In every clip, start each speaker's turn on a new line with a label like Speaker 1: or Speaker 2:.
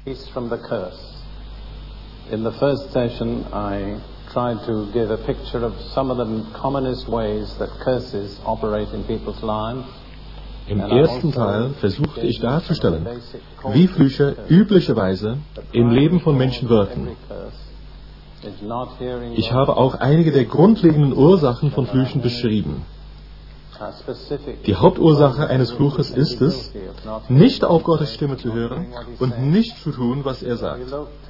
Speaker 1: From the curse. In the first session, I tried to give a picture of some of the commonest ways that curses operate in people's lives.
Speaker 2: Im ersten Teil versuchte ich darzustellen, wie Flüche üblicherweise im Leben von Menschen wirken. Ich habe auch einige der grundlegenden Ursachen von Flüchen beschrieben. Die Hauptursache eines Fluches ist es, nicht auf Gottes Stimme zu hören und nicht zu tun, was er sagt.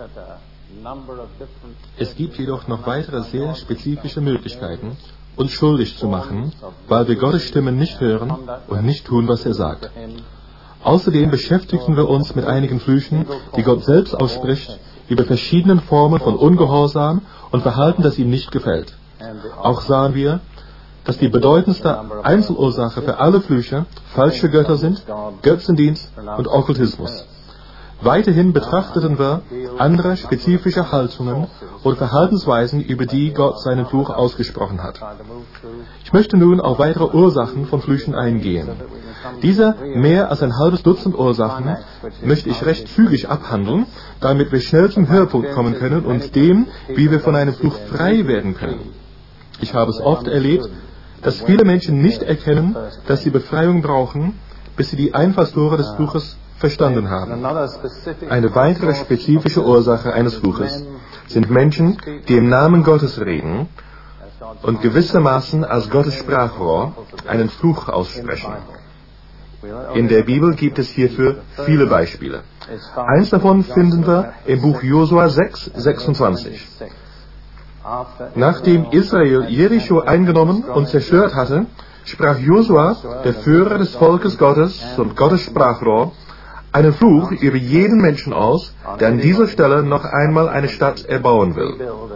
Speaker 2: Es gibt jedoch noch weitere sehr spezifische Möglichkeiten, uns schuldig zu machen, weil wir Gottes Stimme nicht hören und nicht tun, was er sagt. Außerdem beschäftigten wir uns mit einigen Flüchen, die Gott selbst ausspricht, über verschiedene Formen von Ungehorsam und Verhalten, das ihm nicht gefällt. Auch sahen wir, dass die bedeutendste Einzelursache für alle Flüche falsche Götter sind, Götzendienst und Okkultismus. Weiterhin betrachteten wir andere spezifische Haltungen oder Verhaltensweisen, über die Gott seinen Fluch ausgesprochen hat. Ich möchte nun auf weitere Ursachen von Flüchen eingehen. Diese mehr als ein halbes Dutzend Ursachen möchte ich recht zügig abhandeln, damit wir schnell zum Höhepunkt kommen können und dem, wie wir von einem Fluch frei werden können. Ich habe es oft erlebt, dass viele Menschen nicht erkennen, dass sie Befreiung brauchen, bis sie die Einfallstore des Fluches verstanden haben. Eine weitere spezifische Ursache eines Fluches sind Menschen, die im Namen Gottes reden und gewissermaßen als Gottes Sprachrohr einen Fluch aussprechen. In der Bibel gibt es hierfür viele Beispiele. Eins davon finden wir im Buch Josua 6, 26. Nachdem Israel Jericho eingenommen und zerstört hatte, sprach Josua, der Führer des Volkes Gottes und Gottes Sprachrohr, einen Fluch über jeden Menschen aus, der an dieser Stelle noch einmal eine Stadt erbauen will.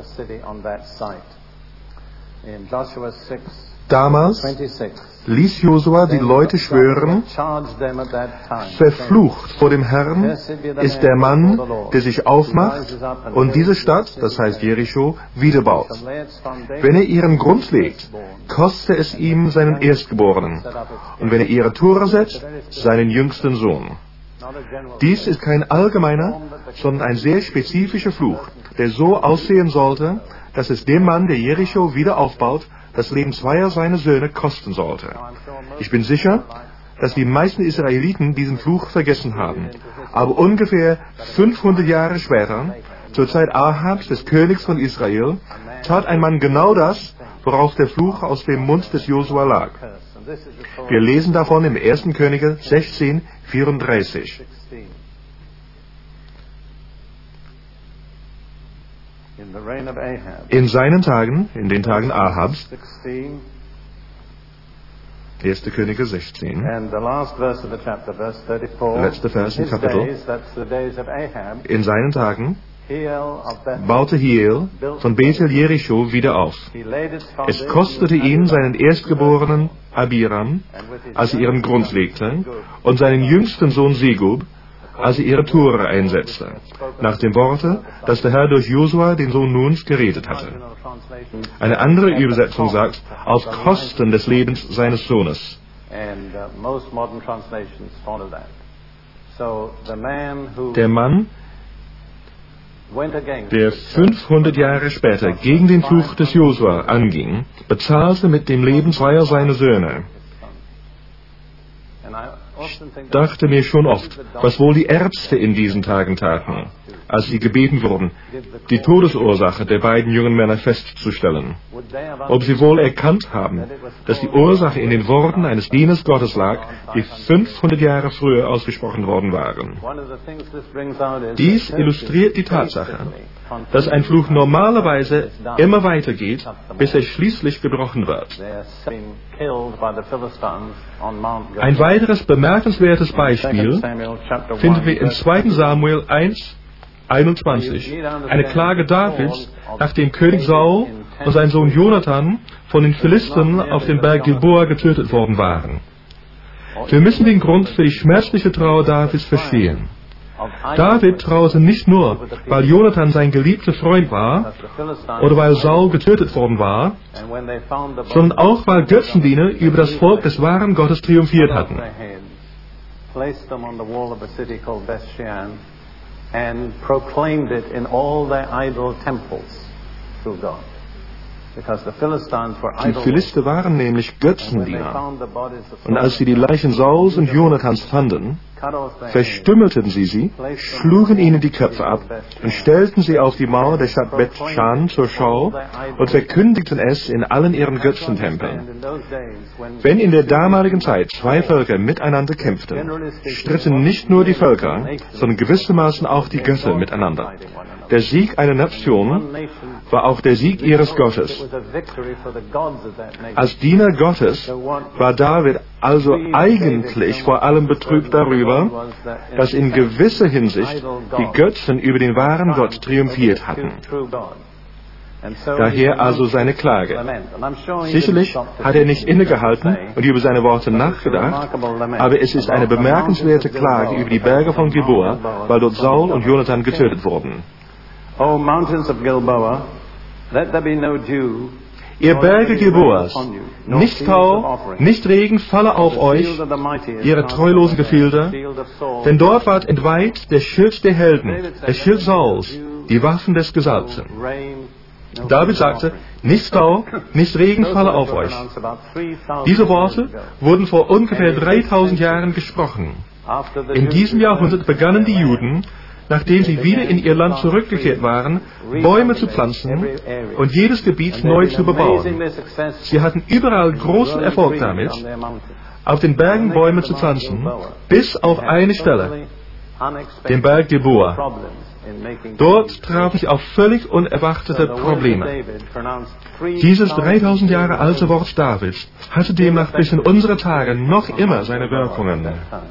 Speaker 2: Damals ließ Josua die Leute schwören, verflucht vor dem Herrn ist der Mann, der sich aufmacht und diese Stadt, das heißt Jericho, wiederbaut. Wenn er ihren Grund legt, koste es ihm seinen Erstgeborenen und wenn er ihre Tore setzt, seinen jüngsten Sohn. Dies ist kein allgemeiner, sondern ein sehr spezifischer Fluch, der so aussehen sollte, dass es dem Mann, der Jericho wieder aufbaut, das Leben zweier seiner Söhne kosten sollte. Ich bin sicher, dass die meisten Israeliten diesen Fluch vergessen haben. Aber ungefähr 500 Jahre später, zur Zeit Ahabs, des Königs von Israel, tat ein Mann genau das, worauf der Fluch aus dem Mund des Josua lag. Wir lesen davon im 1. Könige 16, 34. In seinen Tagen, in den Tagen Ahabs, 1. Könige 16, letzter Vers im Kapitel, in seinen Tagen baute Hiel von Bethel Jericho wieder auf. Es kostete ihn seinen Erstgeborenen Abiram, als er ihren Grund legte, und seinen jüngsten Sohn Segub, als er ihre Tore einsetzte, nach dem Worte, das der Herr durch Josua, den Sohn Nuns, geredet hatte. Eine andere Übersetzung sagt, auf Kosten des Lebens seines Sohnes. Der Mann, der 500 Jahre später gegen den Fluch des Josua anging, bezahlte mit dem Leben zweier seiner Söhne. Ich dachte mir schon oft, was wohl die Ärzte in diesen Tagen taten, als sie gebeten wurden, die Todesursache der beiden jungen Männer festzustellen. Ob sie wohl erkannt haben, dass die Ursache in den Worten eines Dieners Gottes lag, die 500 Jahre früher ausgesprochen worden waren. Dies illustriert die Tatsache, dass ein Fluch normalerweise immer weitergeht, bis er schließlich gebrochen wird. Ein weiteres bemerkenswertes Beispiel finden wir in 2. Samuel 1, 21, eine Klage Davids, nachdem König Saul und sein Sohn Jonathan von den Philistern auf dem Berg Gilboa getötet worden waren. Wir müssen den Grund für die schmerzliche Trauer Davids verstehen. David trauerte nicht nur, weil Jonathan sein geliebter Freund war oder weil Saul getötet worden war, sondern auch, weil Götzendiener über das Volk des wahren Gottes triumphiert hatten.
Speaker 1: and proclaimed it in all their idol temples through God.
Speaker 2: Die Philister waren nämlich Götzendiener. Und als sie die Leichen Sauls und Jonathans fanden, verstümmelten sie, schlugen ihnen die Köpfe ab und stellten sie auf die Mauer der Stadt Bet-Schan zur Schau und verkündigten es in allen ihren Götzentempeln. Wenn in der damaligen Zeit zwei Völker miteinander kämpften, stritten nicht nur die Völker, sondern gewissermaßen auch die Götter miteinander. Der Sieg einer Nation war auch der Sieg ihres Gottes. Als Diener Gottes war David also eigentlich vor allem betrübt darüber, dass in gewisser Hinsicht die Götzen über den wahren Gott triumphiert hatten. Daher also seine Klage. Sicherlich hat er nicht innegehalten und über seine Worte nachgedacht, aber es ist eine bemerkenswerte Klage über die Berge von Gilboa, weil dort Saul und Jonathan getötet wurden.
Speaker 1: O mountains of Gilboa, let there be no dew,
Speaker 2: ihr Berge Gilboas, nicht Tau, nicht Regen falle auf euch, ihre treulosen Gefilde, denn dort ward entweiht der Schild der Helden, der Schild Sauls, die Waffen des Gesalbten. David sagte, nicht Tau, nicht Regen falle auf euch. Diese Worte wurden vor ungefähr 3000 Jahren gesprochen. In diesem Jahrhundert begannen die Juden, nachdem sie wieder in ihr Land zurückgekehrt waren, Bäume zu pflanzen und jedes Gebiet neu zu bebauen. Sie hatten überall großen Erfolg damit, auf den Bergen Bäume zu pflanzen, bis auf eine Stelle, den Berg Gilboa. Dort trafen sie auf völlig unerwartete Probleme. Dieses 3000 Jahre alte Wort Davids hatte demnach bis in unsere Tage noch immer seine Wirkungen.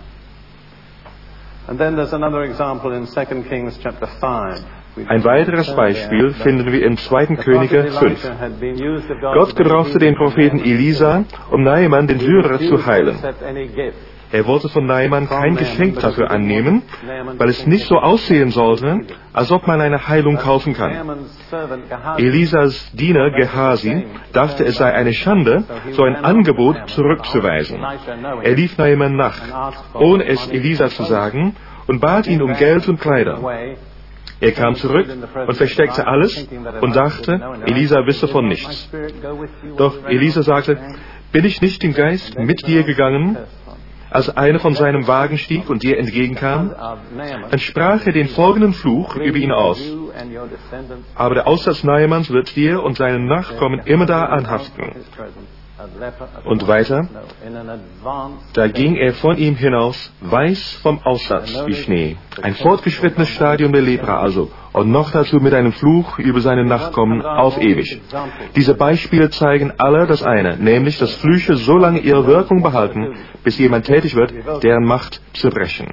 Speaker 2: Ein weiteres Beispiel finden wir in 2. Könige 5. Gott gebrauchte den Propheten Elisa, um Naaman den Syrer zu heilen. Er wollte von Naaman kein Geschenk dafür annehmen, weil es nicht so aussehen sollte, als ob man eine Heilung kaufen kann. Elisas Diener Gehasi dachte, es sei eine Schande, so ein Angebot zurückzuweisen. Er lief Naaman nach, ohne es Elisa zu sagen, und bat ihn um Geld und Kleider. Er kam zurück und versteckte alles und dachte, Elisa wisse von nichts. Doch Elisa sagte, bin ich nicht im Geist mit dir gegangen, als einer von seinem Wagen stieg und dir entgegenkam? Dann sprach er den folgenden Fluch über ihn aus. Aber der Aussatz Naamans wird dir und seinen Nachkommen immer da anhaften. Und weiter, da ging er von ihm hinaus, weiß vom Aussatz wie Schnee. Ein fortgeschrittenes Stadium der Lepra also, und noch dazu mit einem Fluch über seine Nachkommen auf ewig. Diese Beispiele zeigen alle das eine, nämlich, dass Flüche so lange ihre Wirkung behalten, bis jemand tätig wird, deren Macht zu brechen.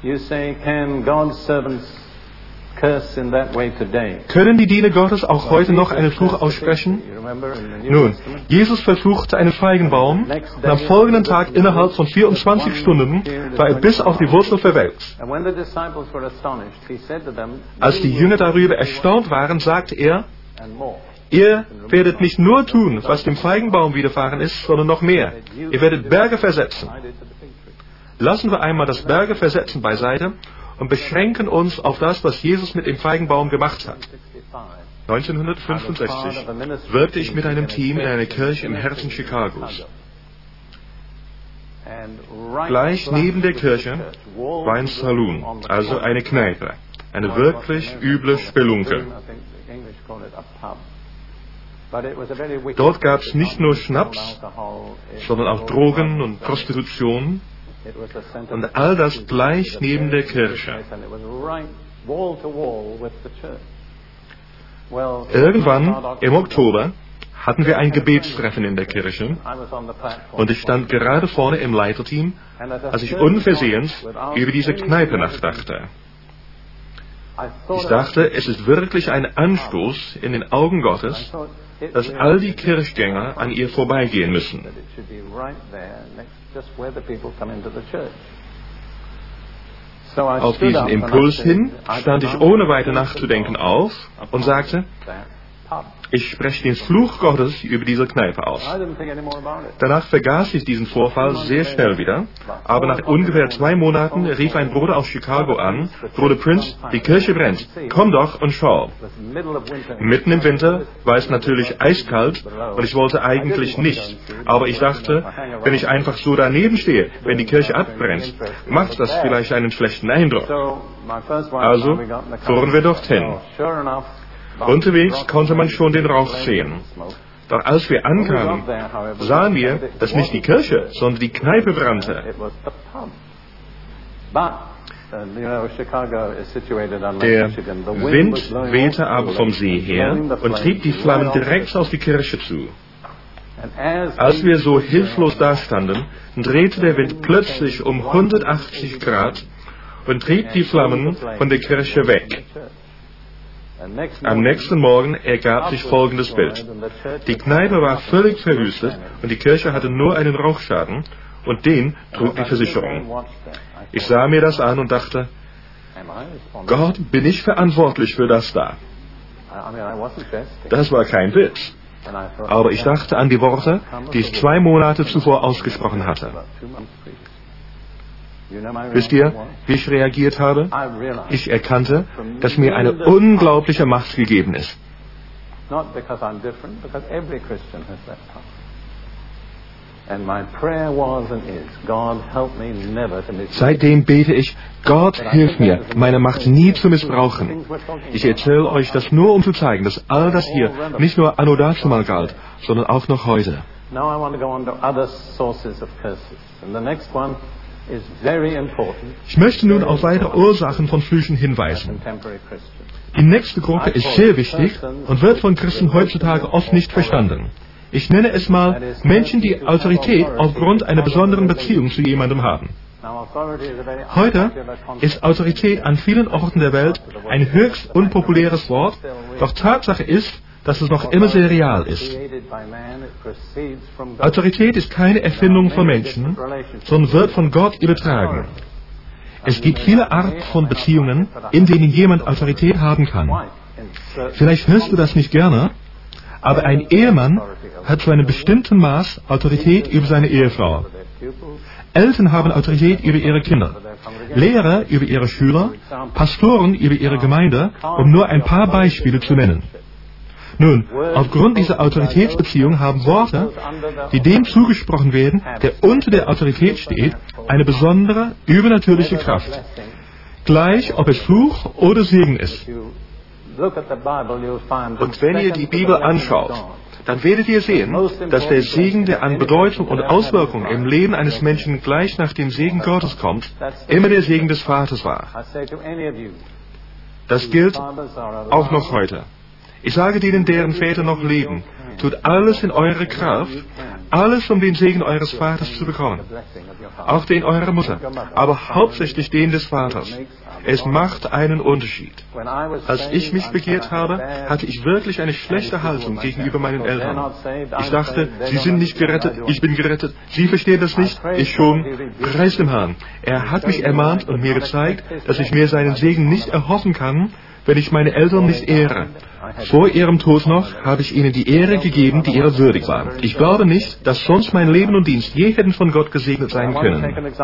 Speaker 2: Können die Diener Gottes auch heute noch einen Fluch aussprechen? Nun, Jesus verfluchte einen Feigenbaum und am folgenden Tag innerhalb von 24 Stunden war er bis auf die Wurzel verwelkt. Als die Jünger darüber erstaunt waren, sagte er, ihr werdet nicht nur tun, was dem Feigenbaum widerfahren ist, sondern noch mehr. Ihr werdet Berge versetzen. Lassen wir einmal das Berge versetzen beiseite und beschränken uns auf das, was Jesus mit dem Feigenbaum gemacht hat. 1965 wirkte ich mit einem Team in einer Kirche im Herzen Chicagos. Gleich neben der Kirche war ein Saloon, also eine Kneipe, eine wirklich üble Spelunke. Dort gab es nicht nur Schnaps, sondern auch Drogen und Prostitution. Und all das gleich neben der Kirche. Irgendwann im Oktober hatten wir ein Gebetstreffen in der Kirche und ich stand gerade vorne im Leiterteam, als ich unversehens über diese Kneipe nachdachte. Ich dachte, es ist wirklich ein Anstoß in den Augen Gottes, dass all die Kirchgänger an ihr vorbeigehen müssen. Auf diesen Impuls hin stand ich ohne weiter nachzudenken auf und sagte, Ich spreche den Fluch Gottes über diese Kneipe aus. Danach vergaß ich diesen Vorfall sehr schnell wieder, aber nach ungefähr 2 Monaten rief ein Bruder aus Chicago an: Bruder Prince, die Kirche brennt, komm doch und schau. Mitten im Winter war es natürlich eiskalt und ich wollte eigentlich nicht, aber ich dachte, wenn ich einfach so daneben stehe, wenn die Kirche abbrennt, macht das vielleicht einen schlechten Eindruck. Also fuhren wir dorthin. Unterwegs konnte man schon den Rauch sehen. Doch als wir ankamen, sahen wir, dass nicht die Kirche, sondern die Kneipe brannte. Der Wind wehte aber vom See her und trieb die Flammen direkt auf die Kirche zu. Als wir so hilflos dastanden, drehte der Wind plötzlich um 180 Grad und trieb die Flammen von der Kirche weg. Am nächsten Morgen ergab sich folgendes Bild. Die Kneipe war völlig verwüstet und die Kirche hatte nur einen Rauchschaden und den trug die Versicherung. Ich sah mir das an und dachte, Gott, bin ich verantwortlich für das da? Das war kein Witz. Aber ich dachte an die Worte, die ich 2 Monate zuvor ausgesprochen hatte. Wisst ihr, wie ich reagiert habe? Ich erkannte, dass mir eine unglaubliche Macht gegeben ist. Seitdem bete ich, Gott, hilf mir, meine Macht nie zu missbrauchen. Ich erzähle euch das nur, um zu zeigen, dass all das hier nicht nur anno dazumal galt, sondern auch noch heute. Ich möchte nun auf weitere Ursachen von Flüchen hinweisen. Die nächste Gruppe ist sehr wichtig und wird von Christen heutzutage oft nicht verstanden. Ich nenne es mal Menschen, die Autorität aufgrund einer besonderen Beziehung zu jemandem haben. Heute ist Autorität an vielen Orten der Welt ein höchst unpopuläres Wort, doch Tatsache ist, dass es noch immer sehr real ist. Autorität ist keine Erfindung von Menschen, sondern wird von Gott übertragen. Es gibt viele Arten von Beziehungen, in denen jemand Autorität haben kann. Vielleicht hörst du das nicht gerne, aber ein Ehemann hat zu einem bestimmten Maß Autorität über seine Ehefrau. Eltern haben Autorität über ihre Kinder, Lehrer über ihre Schüler, Pastoren über ihre Gemeinde, um nur ein paar Beispiele zu nennen. Nun, aufgrund dieser Autoritätsbeziehung haben Worte, die dem zugesprochen werden, der unter der Autorität steht, eine besondere, übernatürliche Kraft. Gleich, ob es Fluch oder Segen ist. Und wenn ihr die Bibel anschaut, dann werdet ihr sehen, dass der Segen, der an Bedeutung und Auswirkung im Leben eines Menschen gleich nach dem Segen Gottes kommt, immer der Segen des Vaters war. Das gilt auch noch heute. Ich sage denen, deren Väter noch leben, tut alles in eure Kraft, alles, um den Segen eures Vaters zu bekommen. Auch den eurer Mutter, aber hauptsächlich den des Vaters. Es macht einen Unterschied. Als ich mich bekehrt habe, hatte ich wirklich eine schlechte Haltung gegenüber meinen Eltern. Ich dachte, sie sind nicht gerettet, ich bin gerettet. Sie verstehen das nicht, ich schon. Preis dem Herrn. Er hat mich ermahnt und mir gezeigt, dass ich mir seinen Segen nicht erhoffen kann, wenn ich meine Eltern nicht ehre. Vor ihrem Tod noch habe ich ihnen die Ehre gegeben, die ihrer würdig war. Ich glaube nicht, dass sonst mein Leben und Dienst je hätten von Gott gesegnet sein können.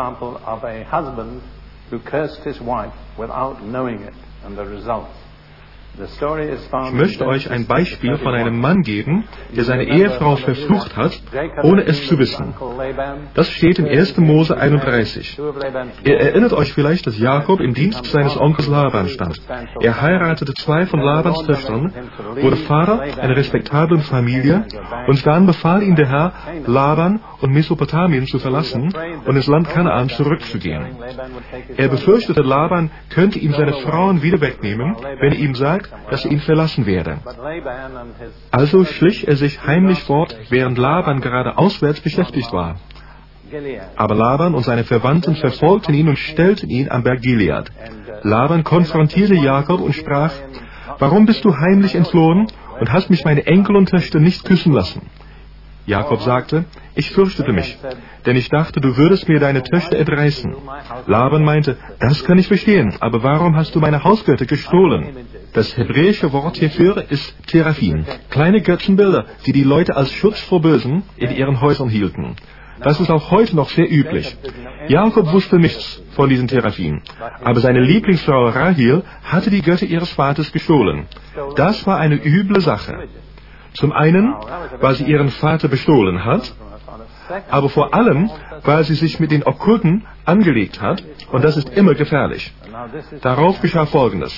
Speaker 2: Ich möchte euch ein Beispiel von einem Mann geben, der seine Ehefrau verflucht hat, ohne es zu wissen. Das steht im 1. Mose 31. Ihr erinnert euch vielleicht, dass Jakob im Dienst seines Onkels Laban stand. Er heiratete 2 von Labans Töchtern, wurde Vater einer respektablen Familie und dann befahl ihm der Herr, Laban und Mesopotamien zu verlassen und ins Land Kanaan zurückzugehen. Er befürchtete, Laban könnte ihm seine Frauen wieder wegnehmen, wenn er ihm sagt, dass er ihn verlassen werde. Also schlich er sich heimlich fort, während Laban gerade auswärts beschäftigt war. Aber Laban und seine Verwandten verfolgten ihn und stellten ihn am Berg Gilead. Laban konfrontierte Jakob und sprach, warum bist du heimlich entflohen und hast mich meine Enkel und Töchter nicht küssen lassen? Jakob sagte, ich fürchtete mich, denn ich dachte, du würdest mir deine Töchter entreißen. Laban meinte, das kann ich verstehen, aber warum hast du meine Hausgötter gestohlen? Das hebräische Wort hierfür ist Teraphim, kleine Götzenbilder, die die Leute als Schutz vor Bösen in ihren Häusern hielten. Das ist auch heute noch sehr üblich. Jakob wusste nichts von diesen Teraphim, aber seine Lieblingsfrau Rahel hatte die Götter ihres Vaters gestohlen. Das war eine üble Sache. Zum einen, weil sie ihren Vater bestohlen hat, aber vor allem, weil sie sich mit den Okkulten angelegt hat, und das ist immer gefährlich. Darauf geschah Folgendes.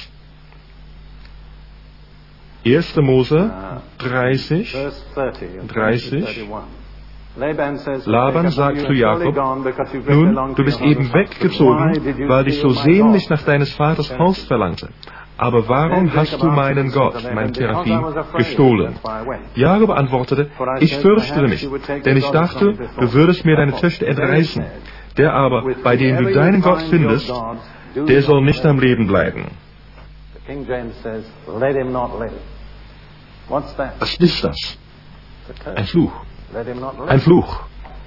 Speaker 2: 1. Mose 30. Laban sagt zu Jakob, nun, du bist eben weggezogen, weil dich so sehnlich nach deines Vaters Haus verlangte. Aber warum hast du meinen Gott, mein Teraphim, gestohlen? Jakob antwortete, ich fürchtete mich, denn ich dachte, du würdest mir deine Töchter entreißen. Der aber, bei dem du deinen Gott findest, der soll nicht am Leben bleiben. Was ist das? Ein Fluch. Ein Fluch.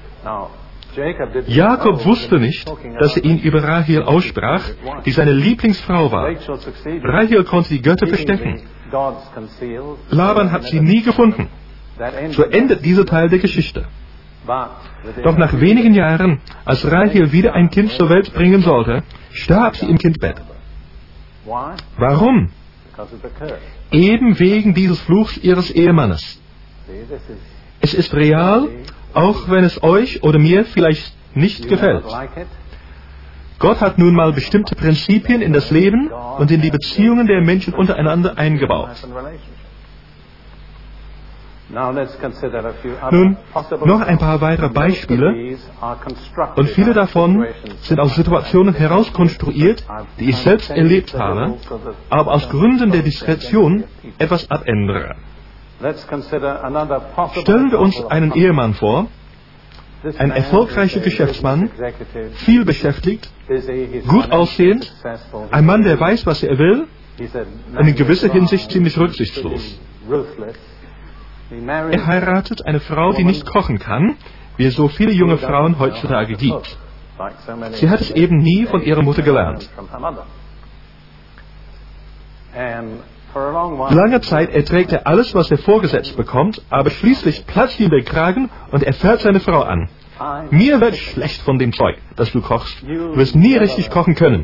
Speaker 2: Jakob wusste nicht, dass er ihn über Rahel aussprach, die seine Lieblingsfrau war. Rahel konnte die Götter verstecken. Laban hat sie nie gefunden. So endet dieser Teil der Geschichte. Doch nach wenigen Jahren, als Rahel wieder ein Kind zur Welt bringen sollte, starb sie im Kindbett. Warum? Eben wegen dieses Fluchs ihres Ehemannes. Es ist real, auch wenn es euch oder mir vielleicht nicht gefällt. Gott hat nun mal bestimmte Prinzipien in das Leben und in die Beziehungen der Menschen untereinander eingebaut. Nun, noch ein paar weitere Beispiele, und viele davon sind aus Situationen herauskonstruiert, die ich selbst erlebt habe, aber aus Gründen der Diskretion etwas abändere. Stellen wir uns einen Ehemann vor, ein erfolgreicher Geschäftsmann, viel beschäftigt, gut aussehend, ein Mann, der weiß, was er will, und in gewisser Hinsicht ziemlich rücksichtslos. Er heiratet eine Frau, die nicht kochen kann, wie es so viele junge Frauen heutzutage gibt. Sie hat es eben nie von ihrer Mutter gelernt. Lange Zeit erträgt er alles, was er vorgesetzt bekommt, aber schließlich platzt ihm der Kragen und er fährt seine Frau an. Mir wird schlecht von dem Zeug, das du kochst. Du wirst nie richtig kochen können.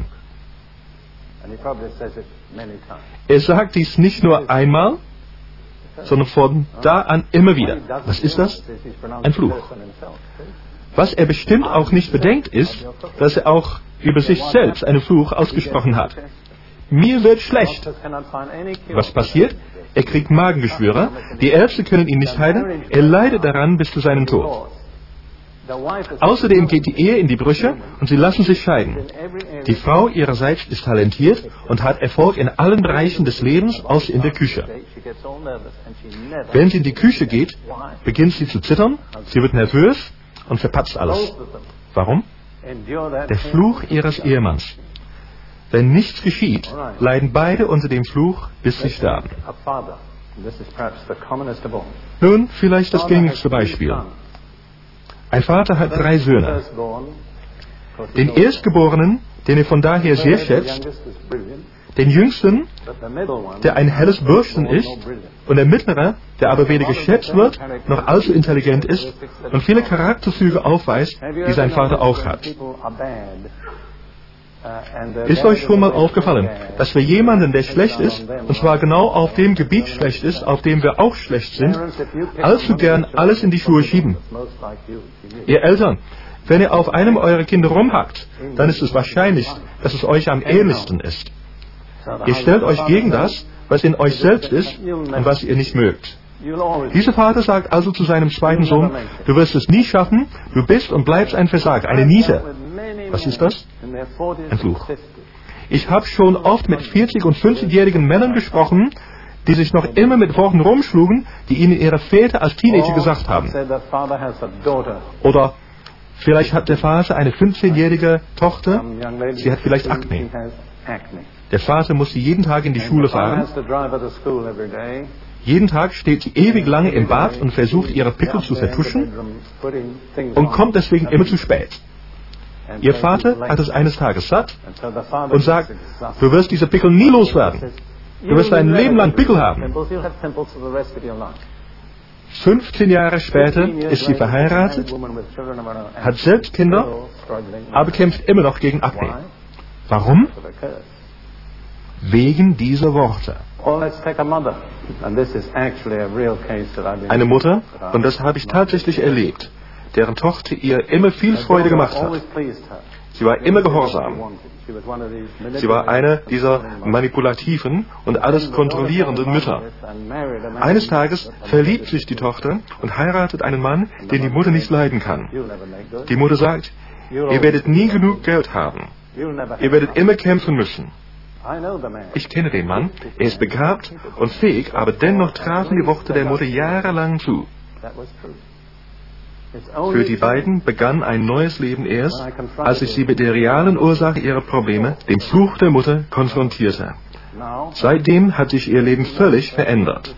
Speaker 2: Er sagt dies nicht nur einmal, sondern von da an immer wieder. Was ist das? Ein Fluch. Was er bestimmt auch nicht bedenkt, ist, dass er auch über sich selbst einen Fluch ausgesprochen hat. Mir wird schlecht. Was passiert? Er kriegt Magengeschwüre, die Ärzte können ihn nicht heilen, er leidet daran bis zu seinem Tod. Außerdem geht die Ehe in die Brüche und sie lassen sich scheiden. Die Frau ihrerseits ist talentiert und hat Erfolg in allen Bereichen des Lebens, außer in der Küche. Wenn sie in die Küche geht, beginnt sie zu zittern, sie wird nervös und verpatzt alles. Warum? Der Fluch ihres Ehemanns. Wenn nichts geschieht, leiden beide unter dem Fluch, bis sie sterben. Nun, vielleicht das gängigste Beispiel. Ein Vater hat 3 Söhne. Den Erstgeborenen, den er von daher sehr schätzt, den Jüngsten, der ein helles Bürschchen ist, und der Mittlere, der aber weder geschätzt wird, noch allzu intelligent ist und viele Charakterzüge aufweist, die sein Vater auch hat. Ist euch schon mal aufgefallen, dass wir jemanden, der schlecht ist, und zwar genau auf dem Gebiet schlecht ist, auf dem wir auch schlecht sind, allzu gern alles in die Schuhe schieben? Ihr Eltern, wenn ihr auf einem eurer Kinder rumhackt, dann ist es wahrscheinlich, dass es euch am ähnlichsten ist. Ihr stellt euch gegen das, was in euch selbst ist und was ihr nicht mögt. Dieser Vater sagt also zu seinem zweiten Sohn, du wirst es nie schaffen, du bist und bleibst ein Versager, eine Niete. Was ist das? Ein Fluch. Ich habe schon oft mit 40- und 50-jährigen Männern gesprochen, die sich noch immer mit Worten rumschlugen, die ihnen ihre Väter als Teenager gesagt haben. Oder vielleicht hat der Vater eine 15-jährige Tochter, sie hat vielleicht Akne. Der Vater muss sie jeden Tag in die Schule fahren. Jeden Tag steht sie ewig lange im Bad und versucht, ihre Pickel zu vertuschen und kommt deswegen immer zu spät. Ihr Vater hat es eines Tages satt und sagt, du wirst diese Pickel nie loswerden. Du wirst dein Leben lang Pickel haben. 15 Jahre später ist sie verheiratet, hat selbst Kinder, aber kämpft immer noch gegen Akne. Warum? Wegen dieser Worte. Eine Mutter, und das habe ich tatsächlich erlebt, deren Tochter ihr immer viel Freude gemacht hat. Sie war immer gehorsam. Sie war eine dieser manipulativen und alles kontrollierenden Mütter. Eines Tages verliebt sich die Tochter und heiratet einen Mann, den die Mutter nicht leiden kann. Die Mutter sagt, ihr werdet nie genug Geld haben. Ihr werdet immer kämpfen müssen. Ich kenne den Mann, er ist begabt und fähig, aber dennoch trafen die Worte der Mutter jahrelang zu. Für die beiden begann ein neues Leben erst, als ich sie mit der realen Ursache ihrer Probleme, dem Fluch der Mutter, konfrontierte. Seitdem hat sich ihr Leben völlig verändert.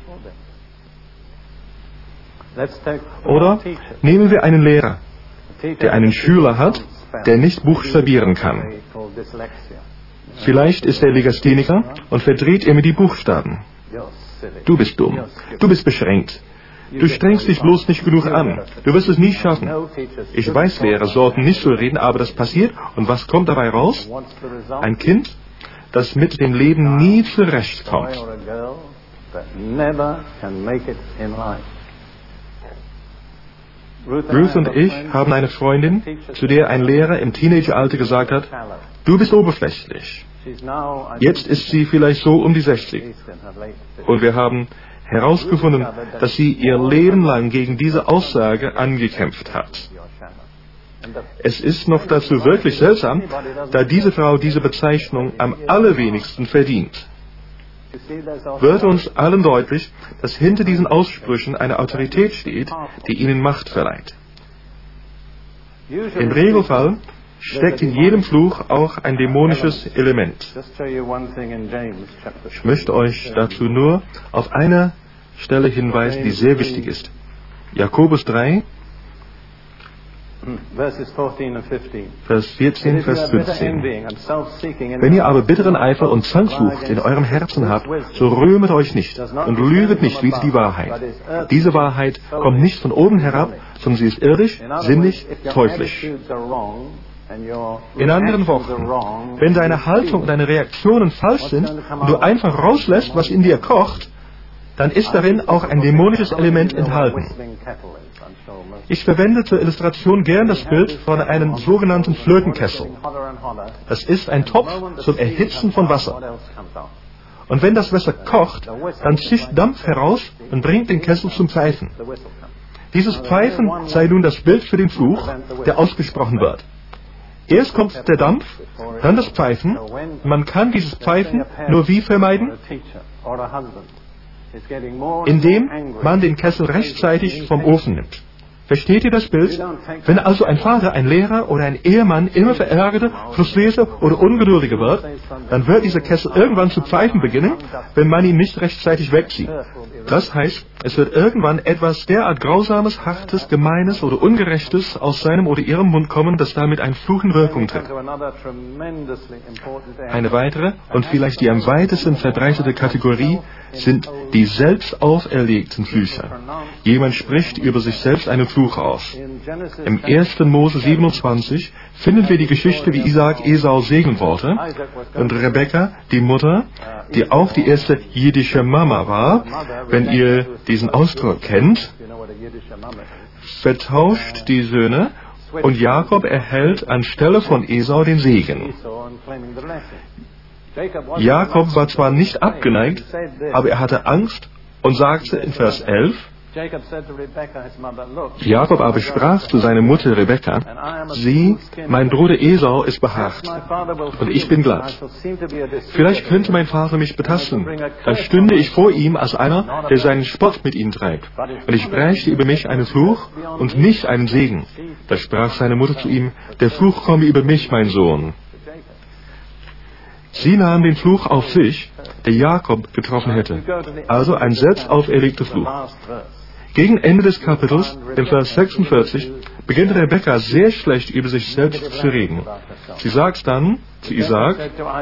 Speaker 2: Oder nehmen wir einen Lehrer, der einen Schüler hat, der nicht buchstabieren kann. Vielleicht ist er Legastheniker und verdreht immer die Buchstaben. Du bist dumm. Du bist beschränkt. Du strengst dich bloß nicht genug an. Du wirst es nie schaffen. Ich weiß, Lehrer sollten nicht so reden, aber das passiert. Und was kommt dabei raus? Ein Kind, das mit dem Leben nie zurechtkommt. Ruth und ich haben eine Freundin, zu der ein Lehrer im Teenageralter gesagt hat, du bist oberflächlich. Jetzt ist sie vielleicht so um die 60. Und wir haben herausgefunden, dass sie ihr Leben lang gegen diese Aussage angekämpft hat. Es ist noch dazu wirklich seltsam, da diese Frau diese Bezeichnung am allerwenigsten verdient. Wird uns allen deutlich, dass hinter diesen Aussprüchen eine Autorität steht, die ihnen Macht verleiht. Im Regelfall steckt in jedem Fluch auch ein dämonisches Element. Ich möchte euch dazu nur auf eine Stelle hinweisen, die sehr wichtig ist. Jakobus 3, Vers 14, Vers 15. Wenn ihr aber bitteren Eifer und Zanksucht in eurem Herzen habt, so rühmet euch nicht und lüget nicht wider die Wahrheit. Diese Wahrheit kommt nicht von oben herab, sondern sie ist irdisch, sinnlich, teuflisch. In anderen Worten, wenn deine Haltung und deine Reaktionen falsch sind und du einfach rauslässt, was in dir kocht, dann ist darin auch ein dämonisches Element enthalten. Ich verwende zur Illustration gern das Bild von einem sogenannten Flötenkessel. Das ist ein Topf zum Erhitzen von Wasser. Und wenn das Wasser kocht, dann zischt Dampf heraus und bringt den Kessel zum Pfeifen. Dieses Pfeifen sei nun das Bild für den Fluch, der ausgesprochen wird. Erst kommt der Dampf, dann das Pfeifen. Man kann dieses Pfeifen nur wie vermeiden? Indem man den Kessel rechtzeitig vom Ofen nimmt. Versteht ihr das Bild? Wenn also ein Vater, ein Lehrer oder ein Ehemann immer verärgerter, frustrierter oder ungeduldiger wird, dann wird dieser Kessel irgendwann zu pfeifen beginnen, wenn man ihn nicht rechtzeitig wegzieht. Das heißt, es wird irgendwann etwas derart Grausames, Hartes, Gemeines oder Ungerechtes aus seinem oder ihrem Mund kommen, das damit ein Fluch in Wirkung tritt. Eine weitere und vielleicht die am weitesten verbreitete Kategorie sind die selbst auferlegten Flüche. Jemand spricht über sich selbst einen Fluch aus. Im 1. Mose 27 finden wir die Geschichte, wie Isaak Esau segnen wollte und Rebekka, die Mutter, die auch die erste jiddische Mama war, wenn ihr diesen Ausdruck kennt, vertauscht die Söhne und Jakob erhält anstelle von Esau den Segen. Jakob war zwar nicht abgeneigt, aber er hatte Angst und sagte in Vers 11, Jakob aber sprach zu seiner Mutter Rebekka, sieh, mein Bruder Esau ist behaart und ich bin glatt. Vielleicht könnte mein Vater mich betasten, dann stünde ich vor ihm als einer, der seinen Spott mit ihm treibt. Und ich brächte über mich einen Fluch und nicht einen Segen. Da sprach seine Mutter zu ihm, der Fluch komme über mich, mein Sohn. Sie nahmen den Fluch auf sich, der Jakob getroffen hätte, also ein selbst auferlegter Fluch. Gegen Ende des Kapitels, im Vers 46, beginnt Rebekka sehr schlecht über sich selbst zu reden. Sie sagt dann zu Isaak,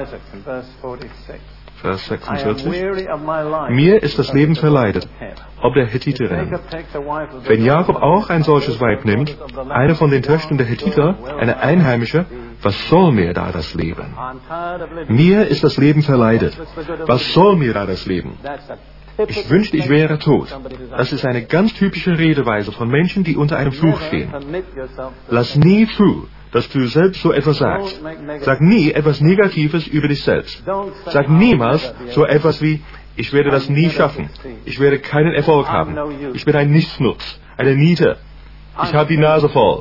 Speaker 2: Vers 46, mir ist das Leben verleidet, ob der Hethiterin. Wenn Jakob auch ein solches Weib nimmt, eine von den Töchtern der Hethiter, eine Einheimische, was soll mir da das Leben? Mir ist das Leben verleidet. Was soll mir da das Leben? Ich wünschte, ich wäre tot. Das ist eine ganz typische Redeweise von Menschen, die unter einem Fluch stehen. Lass nie zu, dass du selbst so etwas sagst. Sag nie etwas Negatives über dich selbst. Sag niemals so etwas wie, ich werde das nie schaffen. Ich werde keinen Erfolg haben. Ich bin ein Nichtsnutz, eine Niete. Ich habe die Nase voll.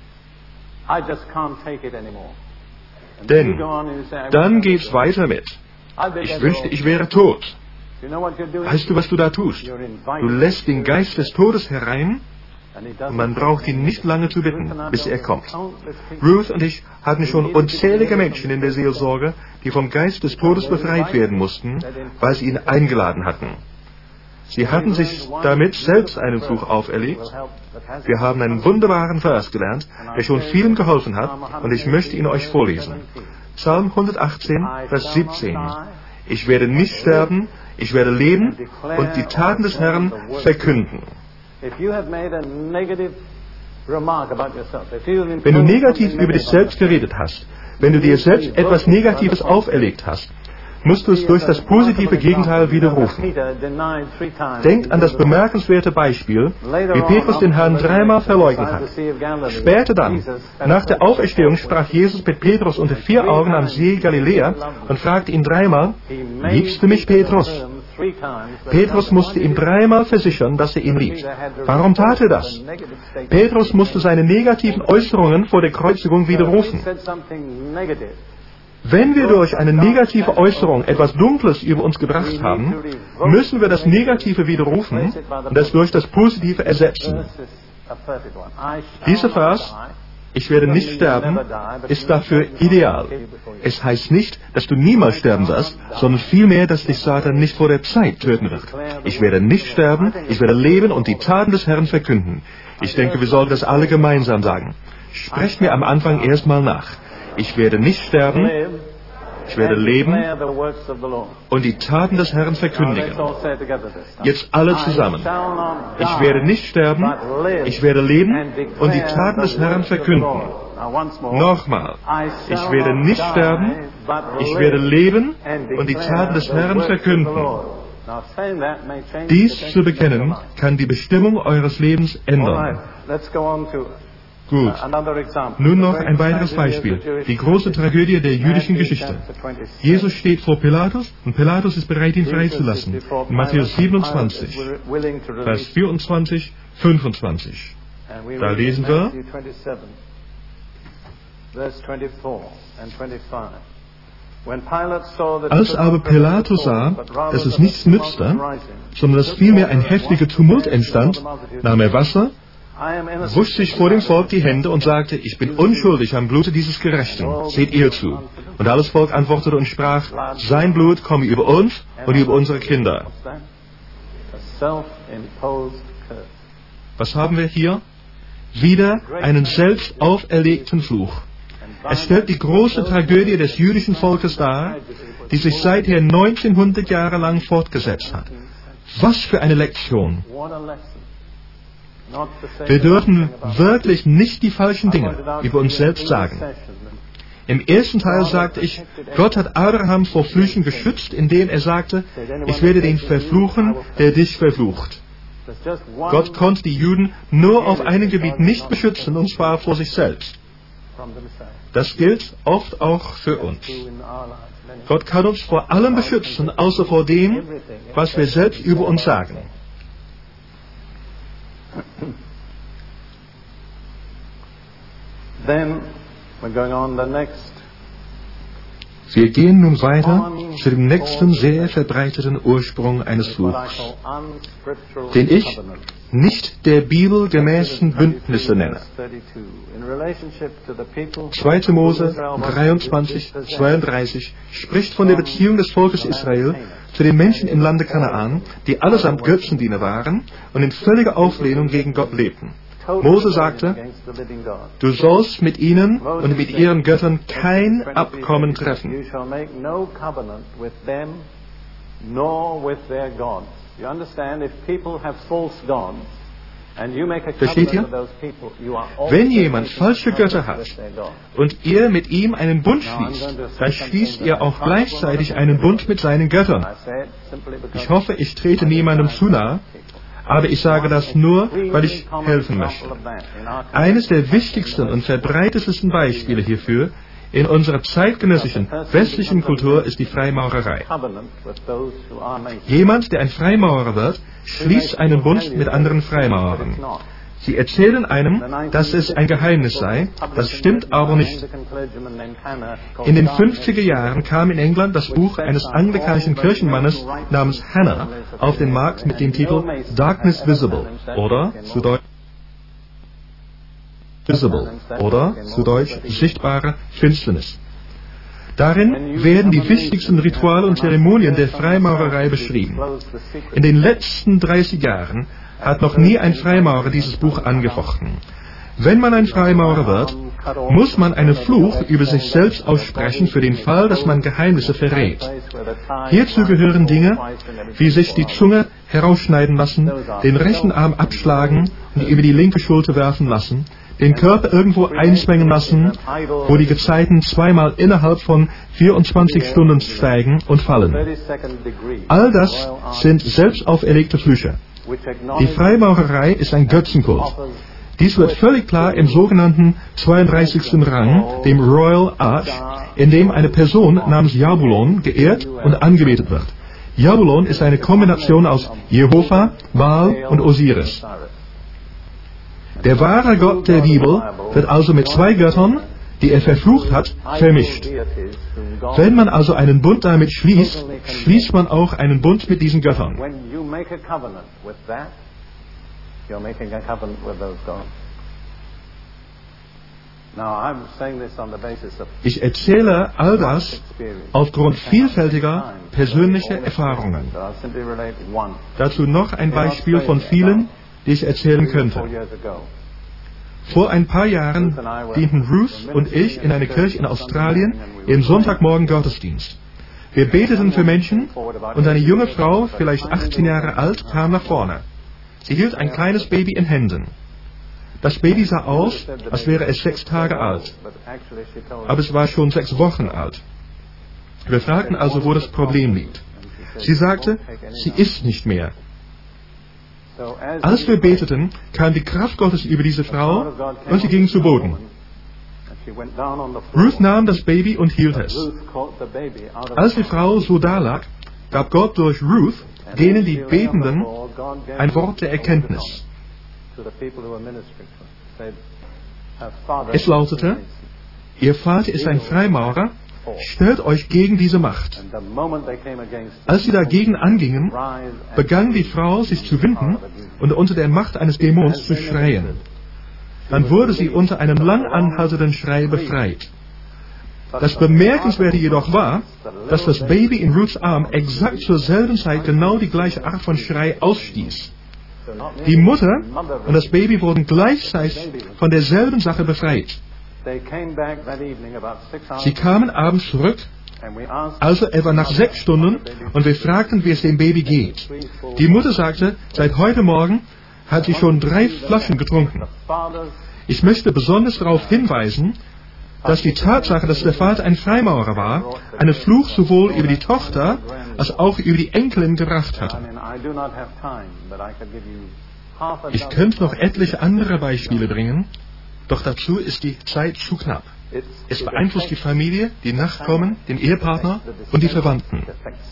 Speaker 2: Denn dann geht's weiter mit, ich wünschte, ich wäre tot. Weißt du, was du da tust? Du lässt den Geist des Todes herein und man braucht ihn nicht lange zu bitten, bis er kommt. Ruth und ich hatten schon unzählige Menschen in der Seelsorge, die vom Geist des Todes befreit werden mussten, weil sie ihn eingeladen hatten. Sie hatten sich damit selbst einen Fluch auferlegt. Wir haben einen wunderbaren Vers gelernt, der schon vielen geholfen hat, und ich möchte ihn euch vorlesen. Psalm 118, Vers 17. Ich werde nicht sterben, ich werde leben und die Taten des Herrn verkünden. Wenn du negativ über dich selbst geredet hast, wenn du dir selbst etwas Negatives auferlegt hast, musst du es durch das positive Gegenteil widerrufen. Denkt an das bemerkenswerte Beispiel, wie Petrus den Herrn dreimal verleugnet hat. Später dann, nach der Auferstehung, sprach Jesus mit Petrus unter 4 Augen am See Galiläa und fragte ihn dreimal, liebst du mich, Petrus? Petrus musste ihm dreimal versichern, dass er ihn liebt. Warum tat er das? Petrus musste seine negativen Äußerungen vor der Kreuzigung widerrufen. Wenn wir durch eine negative Äußerung etwas Dunkles über uns gebracht haben, müssen wir das Negative widerrufen und das durch das Positive ersetzen. Dieser Vers, ich werde nicht sterben, ist dafür ideal. Es heißt nicht, dass du niemals sterben wirst, sondern vielmehr, dass dich Satan nicht vor der Zeit töten wird. Ich werde nicht sterben, ich werde leben und die Taten des Herrn verkünden. Ich denke, wir sollten das alle gemeinsam sagen. Sprecht mir am Anfang erstmal nach. Ich werde nicht sterben, ich werde leben und die Taten des Herrn verkündigen. Jetzt alle zusammen. Ich werde nicht sterben, ich werde leben und die Taten des Herrn verkünden. Nochmal. Ich werde nicht sterben, ich werde leben und die Taten des Herrn verkünden. Dies zu bekennen, kann die Bestimmung eures Lebens ändern. Gut. Nun noch ein weiteres Beispiel. Die große Tragödie der jüdischen Geschichte. Jesus steht vor Pilatus und Pilatus ist bereit, ihn freizulassen. In Matthäus 27, Vers 24, 25. Da lesen wir, als aber Pilatus sah, dass es nichts nützte, sondern dass vielmehr ein heftiger Tumult entstand, nahm er Wasser, wusch sich vor dem Volk die Hände und sagte, ich bin unschuldig am Blute dieses Gerechten, seht ihr zu. Und alles Volk antwortete und sprach, sein Blut komme über uns und über unsere Kinder. Was haben wir hier? Wieder einen selbst auferlegten Fluch. Es stellt die große Tragödie des jüdischen Volkes dar, die sich seither 1900 Jahre lang fortgesetzt hat. Was für eine Lektion! Wir dürfen wirklich nicht die falschen Dinge über uns selbst sagen. Im ersten Teil sagte ich, Gott hat Abraham vor Flüchen geschützt, indem er sagte, ich werde den verfluchen, der dich verflucht. Gott konnte die Juden nur auf einem Gebiet nicht beschützen, und zwar vor sich selbst. Das gilt oft auch für uns. Gott kann uns vor allem beschützen, außer vor dem, was wir selbst über uns sagen. Wir gehen nun weiter zu dem nächsten sehr verbreiteten Ursprung eines Fluchs, den ich nicht der Bibel gemäßen Bündnisse nenne. 2. Mose 23, 32 spricht von der Beziehung des Volkes Israel zu den Menschen im Lande Kanaan, die allesamt Götzendiener waren und in völliger Auflehnung gegen Gott lebten. Mose sagte, du sollst mit ihnen und mit ihren Göttern kein Abkommen treffen. Versteht ihr? Wenn jemand falsche Götter hat und ihr mit ihm einen Bund schließt, dann schließt ihr auch gleichzeitig einen Bund mit seinen Göttern. Ich hoffe, ich trete niemandem zu nahe, aber ich sage das nur, weil ich helfen möchte. Eines der wichtigsten und verbreitetsten Beispiele hierfür in unserer zeitgenössischen westlichen Kultur ist die Freimaurerei. Jemand, der ein Freimaurer wird, schließt einen Bund mit anderen Freimaurern. Sie erzählen einem, dass es ein Geheimnis sei, das stimmt aber nicht. In den 50er Jahren kam in England das Buch eines anglikanischen Kirchenmannes namens Hannah auf den Markt mit dem Titel Darkness Visible oder zu Deutsch sichtbare Finsternis. Darin werden die wichtigsten Rituale und Zeremonien der Freimaurerei beschrieben. In den letzten 30 Jahren hat noch nie ein Freimaurer dieses Buch angefochten. Wenn man ein Freimaurer wird, muss man einen Fluch über sich selbst aussprechen für den Fall, dass man Geheimnisse verrät. Hierzu gehören Dinge, wie sich die Zunge herausschneiden lassen, den rechten Arm abschlagen und über die linke Schulter werfen lassen, den Körper irgendwo einzwängen lassen, wo die Gezeiten zweimal innerhalb von 24 Stunden steigen und fallen. All das sind selbst auferlegte Flüche. Die Freimaurerei ist ein Götzenkult. Dies wird völlig klar im sogenannten 32. Rang, dem Royal Arch, in dem eine Person namens Jabulon geehrt und angebetet wird. Jabulon ist eine Kombination aus Jehova, Baal und Osiris. Der wahre Gott der Bibel wird also mit zwei Göttern, die er verflucht hat, vermischt. Wenn man also einen Bund damit schließt, schließt man auch einen Bund mit diesen Göttern. Ich erzähle all das aufgrund vielfältiger persönlicher Erfahrungen. Dazu noch ein Beispiel von vielen, die ich erzählen könnte. Vor ein paar Jahren dienten Ruth und ich in einer Kirche in Australien im Sonntagmorgen Gottesdienst. Wir beteten für Menschen und eine junge Frau, vielleicht 18 Jahre alt, kam nach vorne. Sie hielt ein kleines Baby in Händen. Das Baby sah aus, als wäre es 6 Tage alt, aber es war schon 6 Wochen alt. Wir fragten also, wo das Problem liegt. Sie sagte, sie isst nicht mehr. Als wir beteten, kam die Kraft Gottes über diese Frau und sie ging zu Boden. Ruth nahm das Baby und hielt es. Als die Frau so dalag, gab Gott durch Ruth denen, die Betenden, ein Wort der Erkenntnis. Es lautete, ihr Vater ist ein Freimaurer, stellt euch gegen diese Macht. Als sie dagegen angingen, begann die Frau sich zu winden und unter der Macht eines Dämons zu schreien. Dann wurde sie unter einem lang anhaltenden Schrei befreit. Das Bemerkenswerte jedoch war, dass das Baby in Ruths Arm exakt zur selben Zeit genau die gleiche Art von Schrei ausstieß. Die Mutter und das Baby wurden gleichzeitig von derselben Sache befreit. Sie kamen abends zurück, also etwa nach 6 Stunden, und wir fragten, wie es dem Baby geht. Die Mutter sagte, seit heute Morgen hat sie schon 3 Flaschen getrunken. Ich möchte besonders darauf hinweisen, dass die Tatsache, dass der Vater ein Freimaurer war, einen Fluch sowohl über die Tochter als auch über die Enkelin gebracht hatte. Ich könnte noch etliche andere Beispiele bringen, doch dazu ist die Zeit zu knapp. Es beeinflusst die Familie, die Nachkommen, den Ehepartner und die Verwandten.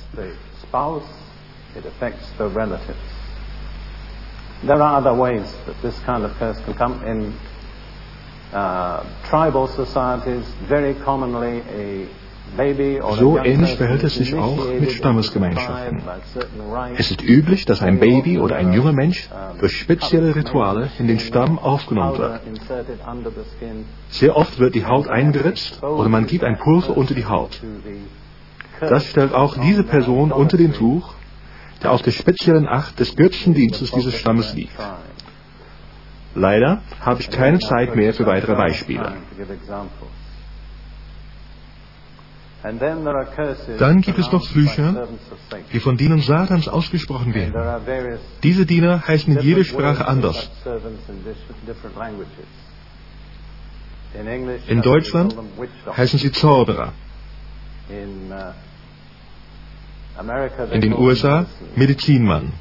Speaker 1: There are other ways that this kind of curse can come in tribal societies. Very commonly, a
Speaker 2: So ähnlich verhält es sich auch mit Stammesgemeinschaften. Es ist üblich, dass ein Baby oder ein junger Mensch durch spezielle Rituale in den Stamm aufgenommen wird. Sehr oft wird die Haut eingeritzt oder man gibt ein Pulver unter die Haut. Das stellt auch diese Person unter dem Tuch, der auf der speziellen Acht des Götzendienstes dieses Stammes liegt. Leider habe ich keine Zeit mehr für weitere Beispiele. Dann gibt es noch Flüche, die von Dienern Satans ausgesprochen werden. Diese Diener heißen in jeder Sprache anders. In Deutschland heißen sie Zauberer. In den USA Medizinmann.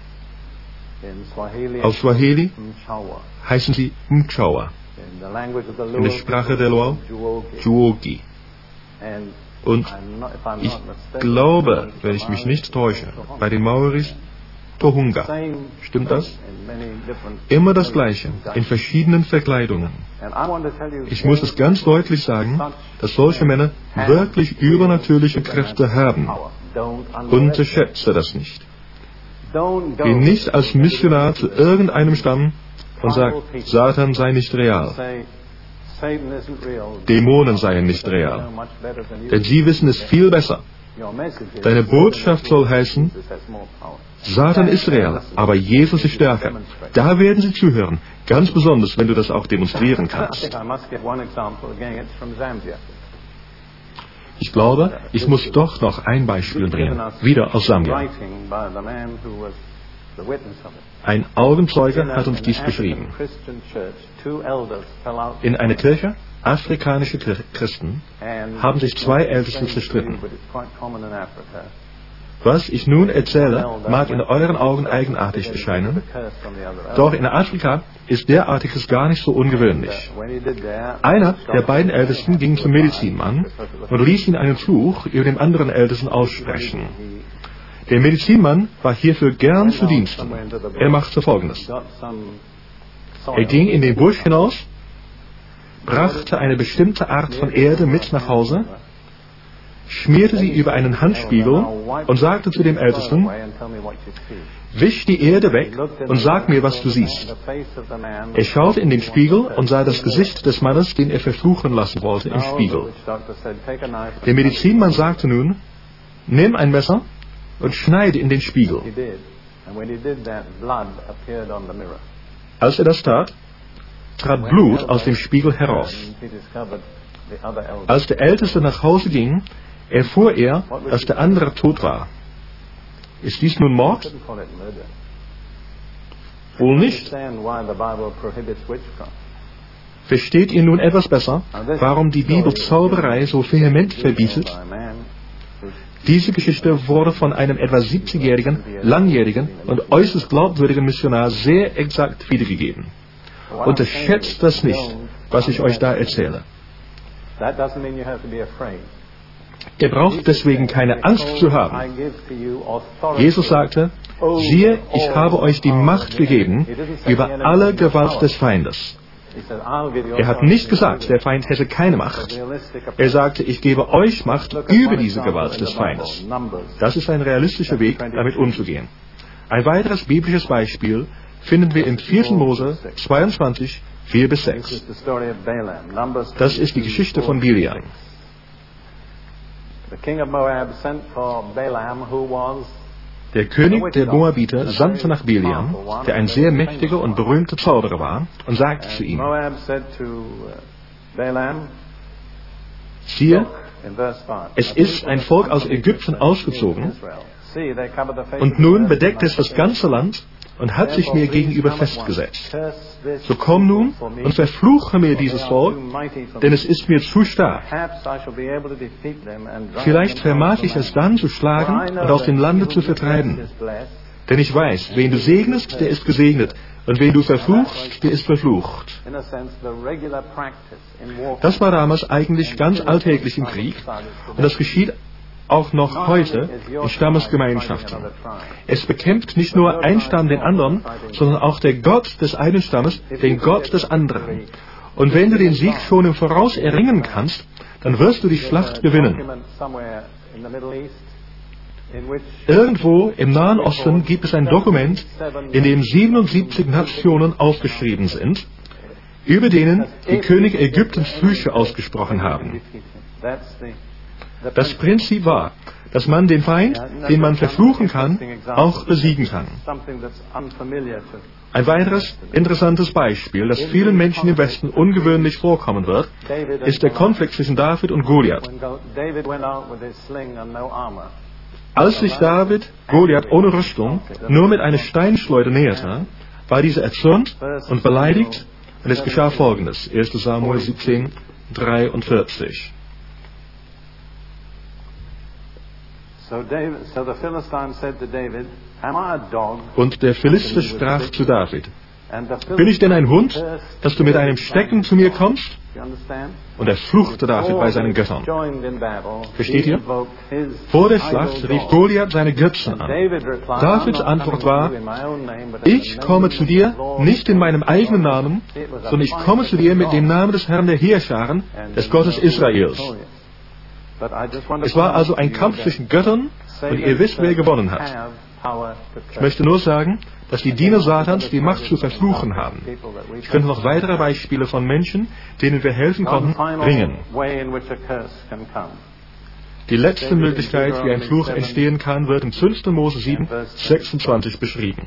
Speaker 2: Auf Swahili heißen sie Mchawa. In der Sprache der Luo Juogi. Und ich glaube, wenn ich mich nicht täusche, bei den Maoris Tohunga. Stimmt das? Immer das Gleiche, in verschiedenen Verkleidungen. Ich muss es ganz deutlich sagen, dass solche Männer wirklich übernatürliche Kräfte haben. Unterschätze das nicht. Geh nicht als Missionar zu irgendeinem Stamm und sag, Satan sei nicht real. Dämonen seien nicht real. Denn sie wissen es viel besser. Deine Botschaft soll heißen, Satan ist real, aber Jesus ist stärker. Da werden sie zuhören, ganz besonders, wenn du das auch demonstrieren kannst. Ich glaube, ich muss doch noch ein Beispiel bringen, wieder aus Sambia. Ein Augenzeuge hat uns dies beschrieben. In einer Kirche, afrikanische Christen, haben sich zwei Ältesten zerstritten. Was ich nun erzähle, mag in euren Augen eigenartig erscheinen, doch in Afrika ist derartiges gar nicht so ungewöhnlich. Einer der beiden Ältesten ging zum Medizinmann und ließ ihn einen Fluch über den anderen Ältesten aussprechen. Der Medizinmann war hierfür gern zu Diensten. Er machte Folgendes. Er ging in den Busch hinaus, brachte eine bestimmte Art von Erde mit nach Hause, schmierte sie über einen Handspiegel und sagte zu dem Ältesten, wisch die Erde weg und sag mir, was du siehst. Er schaute in den Spiegel und sah das Gesicht des Mannes, den er verfluchen lassen wollte, im Spiegel. Der Medizinmann sagte nun, nimm ein Messer und schneide in den Spiegel. Als er das tat, trat Blut aus dem Spiegel heraus. Als der Älteste nach Hause ging, erfuhr er, dass der andere tot war. Ist dies nun Mord? Wohl nicht. Versteht ihr nun etwas besser, warum die Bibel Zauberei so vehement verbietet? Diese Geschichte wurde von einem etwa 70-jährigen, langjährigen und äußerst glaubwürdigen Missionar sehr exakt wiedergegeben. Unterschätzt das nicht, was ich euch da erzähle. Ihr braucht deswegen keine Angst zu haben. Jesus sagte, siehe, ich habe euch die Macht gegeben über alle Gewalt des Feindes. Er hat nicht gesagt, der Feind hätte keine Macht. Er sagte, ich gebe euch Macht über diese Gewalt des Feindes. Das ist ein realistischer Weg, damit umzugehen. Ein weiteres biblisches Beispiel finden wir im 4. Mose 22, 4-6. Das ist die Geschichte von Biliam. Der König der Moabiter sandte nach Biliam, der ein sehr mächtiger und berühmter Zauberer war, und sagte zu ihm, siehe, es ist ein Volk aus Ägypten ausgezogen, und nun bedeckt es das ganze Land und hat sich mir gegenüber festgesetzt. So komm nun und verfluche mir dieses Volk, denn es ist mir zu stark. Vielleicht vermag ich es dann zu schlagen und aus dem Lande zu vertreiben. Denn ich weiß, wen du segnest, der ist gesegnet, und wen du verfluchst, der ist verflucht. Das war damals eigentlich ganz alltäglich im Krieg, und das geschieht auch noch heute in Stammesgemeinschaften. Es bekämpft nicht nur ein Stamm den anderen, sondern auch der Gott des einen Stammes den Gott des anderen. Und wenn du den Sieg schon im Voraus erringen kannst, dann wirst du die Schlacht gewinnen. Irgendwo im Nahen Osten gibt es ein Dokument, in dem 77 Nationen aufgeschrieben sind, über denen die Könige Ägyptens Flüche ausgesprochen haben. Das Prinzip war, dass man den Feind, den man verfluchen kann, auch besiegen kann. Ein weiteres interessantes Beispiel, das vielen Menschen im Westen ungewöhnlich vorkommen wird, ist der Konflikt zwischen David und Goliath. Als sich David Goliath ohne Rüstung nur mit einer Steinschleuder näherte, war dieser erzürnt und beleidigt, und es geschah Folgendes. 1. Samuel 17, 43. Und der Philister sprach zu David: Bin ich denn ein Hund, dass du mit einem Stecken zu mir kommst? Und er fluchte David bei seinen Göttern. Versteht ihr? Vor der Schlacht rief Goliath seine Götzen an. Davids Antwort war: Ich komme zu dir nicht in meinem eigenen Namen, sondern ich komme zu dir mit dem Namen des Herrn der Heerscharen, des Gottes Israels. Es war also ein Kampf zwischen Göttern, und ihr wisst, wer gewonnen hat. Ich möchte nur sagen, dass die Diener Satans die Macht zu verfluchen haben. Ich könnte noch weitere Beispiele von Menschen, denen wir helfen konnten, bringen. Die letzte Möglichkeit, wie ein Fluch entstehen kann, wird in 5. Mose 7, 26 beschrieben.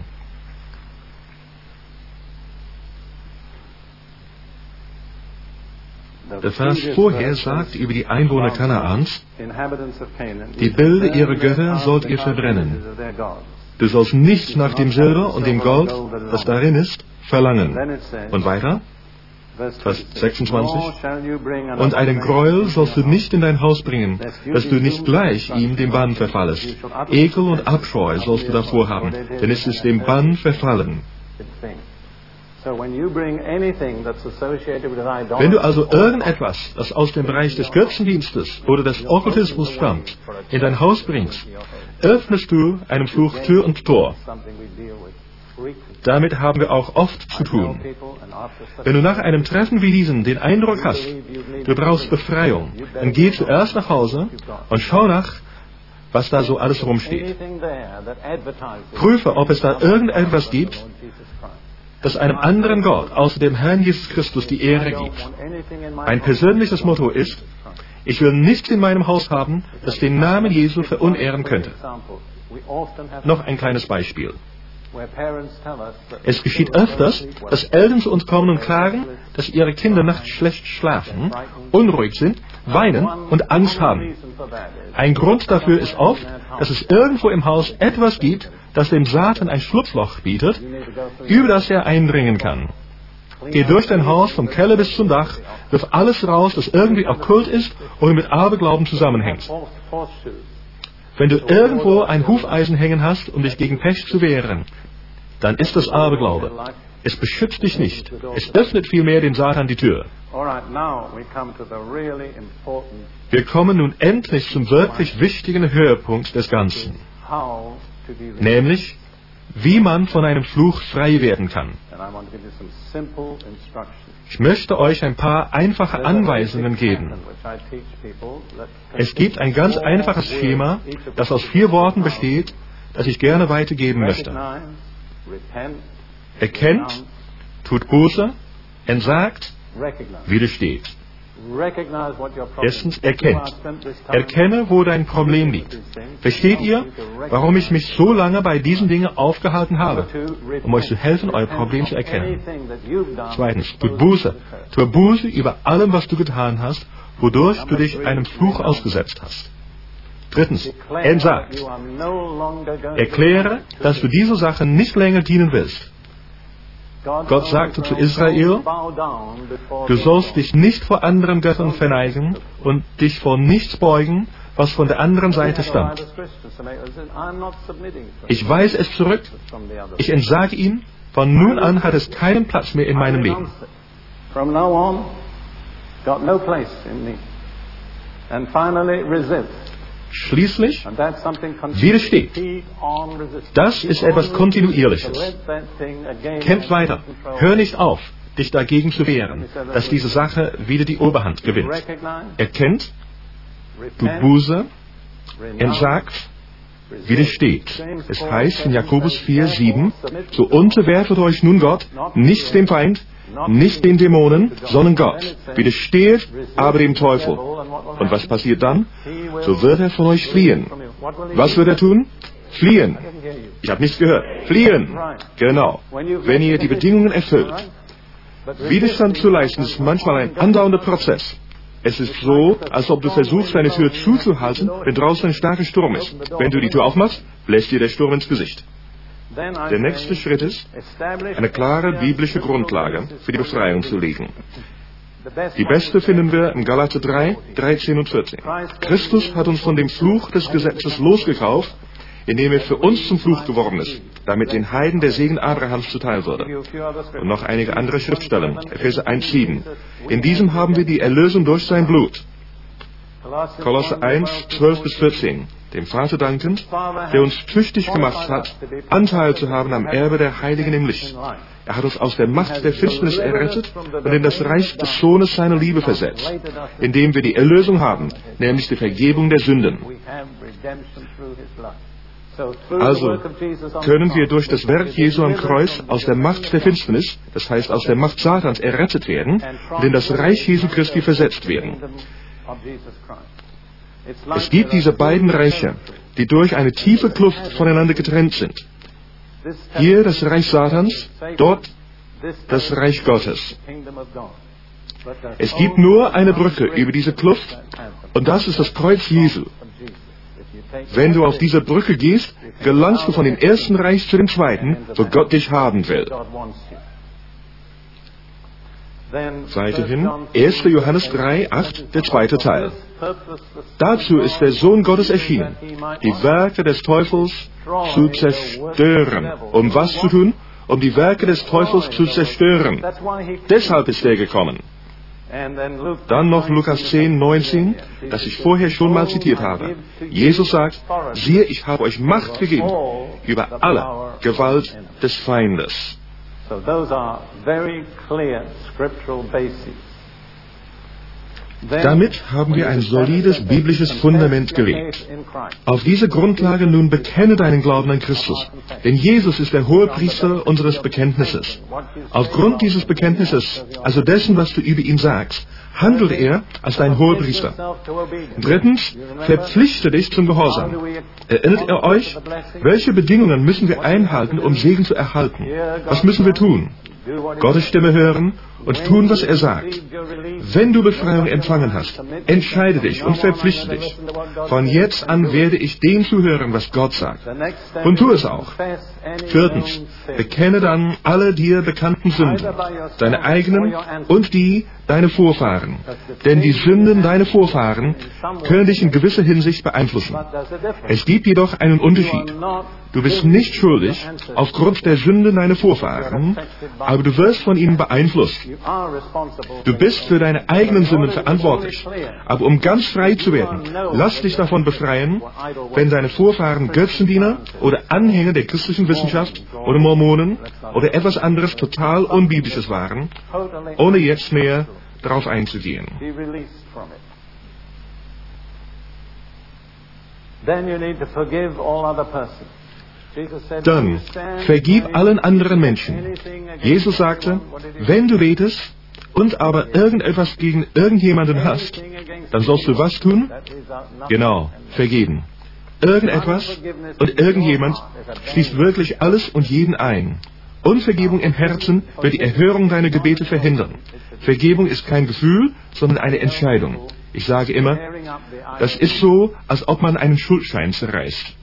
Speaker 2: Der Vers vorher sagt über die Einwohner Kanaans: Die Bilder ihrer Götter sollt ihr verbrennen. Du sollst nichts nach dem Silber und dem Gold, das darin ist, verlangen. Und weiter, Vers 26. Und einen Gräuel sollst du nicht in dein Haus bringen, dass du nicht gleich ihm dem Bann verfallest. Ekel und Abscheu sollst du davor haben, denn es ist dem Bann verfallen. Wenn du also irgendetwas, das aus dem Bereich des Götzendienstes oder des Okkultismus stammt, in dein Haus bringst, öffnest du einem Fluch Tür und Tor. Damit haben wir auch oft zu tun. Wenn du nach einem Treffen wie diesem den Eindruck hast, du brauchst Befreiung, dann geh zuerst nach Hause und schau nach, was da so alles rumsteht. Prüfe, ob es da irgendetwas gibt, das einem anderen Gott außer dem Herrn Jesus Christus die Ehre gibt. Mein persönliches Motto ist: Ich will nichts in meinem Haus haben, das den Namen Jesu verunehren könnte. Noch ein kleines Beispiel. Es geschieht öfters, dass Eltern zu uns kommen und klagen, dass ihre Kinder nachts schlecht schlafen, unruhig sind, weinen und Angst haben. Ein Grund dafür ist oft, dass es irgendwo im Haus etwas gibt, das dem Satan ein Schlupfloch bietet, über das er eindringen kann. Geh durch dein Haus vom Keller bis zum Dach, wirf alles raus, das irgendwie okkult ist oder mit Aberglauben zusammenhängt. Wenn du irgendwo ein Hufeisen hängen hast, um dich gegen Pech zu wehren, dann ist das Aberglaube. Es beschützt dich nicht. Es öffnet vielmehr dem Satan die Tür. Wir kommen nun endlich zum wirklich wichtigen Höhepunkt des Ganzen. Nämlich, wie man von einem Fluch frei werden kann. Ich möchte euch ein paar einfache Anweisungen geben. Es gibt ein ganz einfaches Schema, das aus 4 Worten besteht, das ich gerne weitergeben möchte. Erkennt, tut Buße, entsagt, widersteht. Erstens, erkennt. Erkenne, wo dein Problem liegt. Versteht ihr, warum ich mich so lange bei diesen Dingen aufgehalten habe? Um euch zu helfen, euer Problem zu erkennen. Zweitens, tut Buße. Tue Buße über allem, was du getan hast, wodurch du dich einem Fluch ausgesetzt hast. Drittens, entsagt. Erkläre, dass du dieser Sache nicht länger dienen willst. Gott sagte zu Israel: Du sollst dich nicht vor anderen Göttern verneigen und dich vor nichts beugen, was von der anderen Seite stammt. Ich weise es zurück. Ich entsage ihm. Von nun an hat es keinen Platz mehr in meinem Leben. Schließlich widersteht. Das ist etwas Kontinuierliches. Kämpft weiter. Hör nicht auf. dich dagegen zu wehren, dass diese Sache wieder die Oberhand gewinnt. Erkennt, tut Buße, entsagt, widersteht. Es heißt in Jakobus 4,7, so unterwerfet euch nun Gott, nicht dem Feind, nicht den Dämonen, sondern Gott. Widersteht aber dem Teufel. Und was passiert dann? So wird er von euch fliehen. Was wird er tun? Fliehen. Ich habe nichts gehört. Fliehen. Genau. Wenn ihr die Bedingungen erfüllt. Widerstand zu leisten ist manchmal ein andauernder Prozess. Es ist so, als ob du versuchst, deine Tür zuzuhalten, wenn draußen ein starker Sturm ist. Wenn du die Tür aufmachst, bläst dir der Sturm ins Gesicht. Der nächste Schritt ist, eine klare biblische Grundlage für die Befreiung zu legen. Die beste finden wir in Galater 3, 13 und 14. Christus hat uns von dem Fluch des Gesetzes losgekauft, indem er für uns zum Fluch geworden ist, damit den Heiden der Segen Abrahams zuteil würde. Und noch einige andere Schriftstellen. Epheser 1,7. In diesem haben wir die Erlösung durch sein Blut. Kolosser 1, 12 bis 14. Dem Vater dankend, der uns tüchtig gemacht hat, Anteil zu haben am Erbe der Heiligen im Licht. Er hat uns aus der Macht der Finsternis errettet und in das Reich des Sohnes seiner Liebe versetzt, indem wir die Erlösung haben, nämlich die Vergebung der Sünden. Also können wir durch das Werk Jesu am Kreuz aus der Macht der Finsternis, das heißt aus der Macht Satans, errettet werden und in das Reich Jesu Christi versetzt werden. Es gibt diese beiden Reiche, die durch eine tiefe Kluft voneinander getrennt sind. Hier das Reich Satans, dort das Reich Gottes. Es gibt nur eine Brücke über diese Kluft und das ist das Kreuz Jesu. Wenn du auf diese Brücke gehst, gelangst du von dem ersten Reich zu dem zweiten, wo Gott dich haben will. Weiterhin 1. Johannes 3, 8, der zweite Teil. Dazu ist der Sohn Gottes erschienen, die Werke des Teufels zu zerstören. Um was zu tun? Um die Werke des Teufels zu zerstören. Deshalb ist er gekommen. Dann noch Lukas 10, 19, das ich vorher schon mal zitiert habe. Jesus sagt, siehe, ich habe euch Macht gegeben über alle Gewalt des Feindes.
Speaker 1: So those are very clear scriptural bases.
Speaker 2: Damit haben wir ein solides biblisches Fundament gelegt. Auf diese Grundlage nun bekenne deinen Glauben an Christus, denn Jesus ist der Hohepriester unseres Bekenntnisses. Aufgrund dieses Bekenntnisses, also dessen, was du über ihn sagst, handelt er als dein Hohepriester. Drittens, verpflichte dich zum Gehorsam. Erinnert ihr euch? Welche Bedingungen müssen wir einhalten, um Segen zu erhalten? Was müssen wir tun? Gottes Stimme hören und tun, was er sagt. Wenn du Befreiung empfangen hast, entscheide dich und verpflichte dich. Von jetzt an werde ich dem zuhören, was Gott sagt. Und tu es auch. Viertens, bekenne dann alle dir bekannten Sünden, deine eigenen und die deiner Vorfahren. Denn die Sünden deiner Vorfahren können dich in gewisser Hinsicht beeinflussen. Es gibt jedoch einen Unterschied. Du bist nicht schuldig aufgrund der Sünden deiner Vorfahren, aber du wirst von ihnen beeinflusst. Du bist für deine eigenen Sünden verantwortlich. Aber um ganz frei zu werden, lass dich davon befreien, wenn deine Vorfahren Götzendiener oder Anhänger der christlichen Wissenschaft oder Mormonen oder etwas anderes total Unbiblisches waren, ohne jetzt mehr darauf einzugehen. Dann vergib allen anderen Menschen. Jesus sagte, wenn du betest und aber irgendetwas gegen irgendjemanden hast, dann sollst du was tun? Genau, vergeben. Irgendetwas und irgendjemand schließt wirklich alles und jeden ein. Unvergebung im Herzen wird die Erhörung deiner Gebete verhindern. Vergebung ist kein Gefühl, sondern eine Entscheidung. Ich sage immer, das ist so, als ob man einen Schuldschein zerreißt.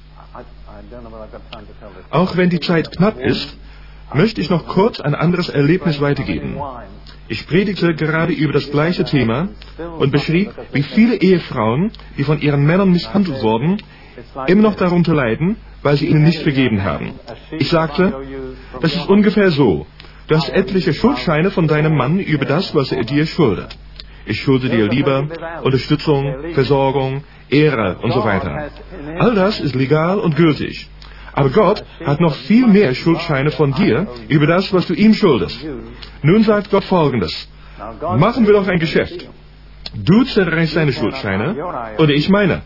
Speaker 2: Auch wenn die Zeit knapp ist, möchte ich noch kurz ein anderes Erlebnis weitergeben. Ich predigte gerade über das gleiche Thema und beschrieb, wie viele Ehefrauen, die von ihren Männern misshandelt wurden, immer noch darunter leiden, weil sie ihnen nicht vergeben haben. Ich sagte, das ist ungefähr so. Du hast etliche Schuldscheine von deinem Mann über das, was er dir schuldet. Ich schulde dir Liebe, Unterstützung, Versorgung, Ehre und so weiter. All das ist legal und gültig. Aber Gott hat noch viel mehr Schuldscheine von dir über das, was du ihm schuldest. Nun sagt Gott Folgendes. Machen wir doch ein Geschäft. Du zerreißt deine Schuldscheine und ich meine.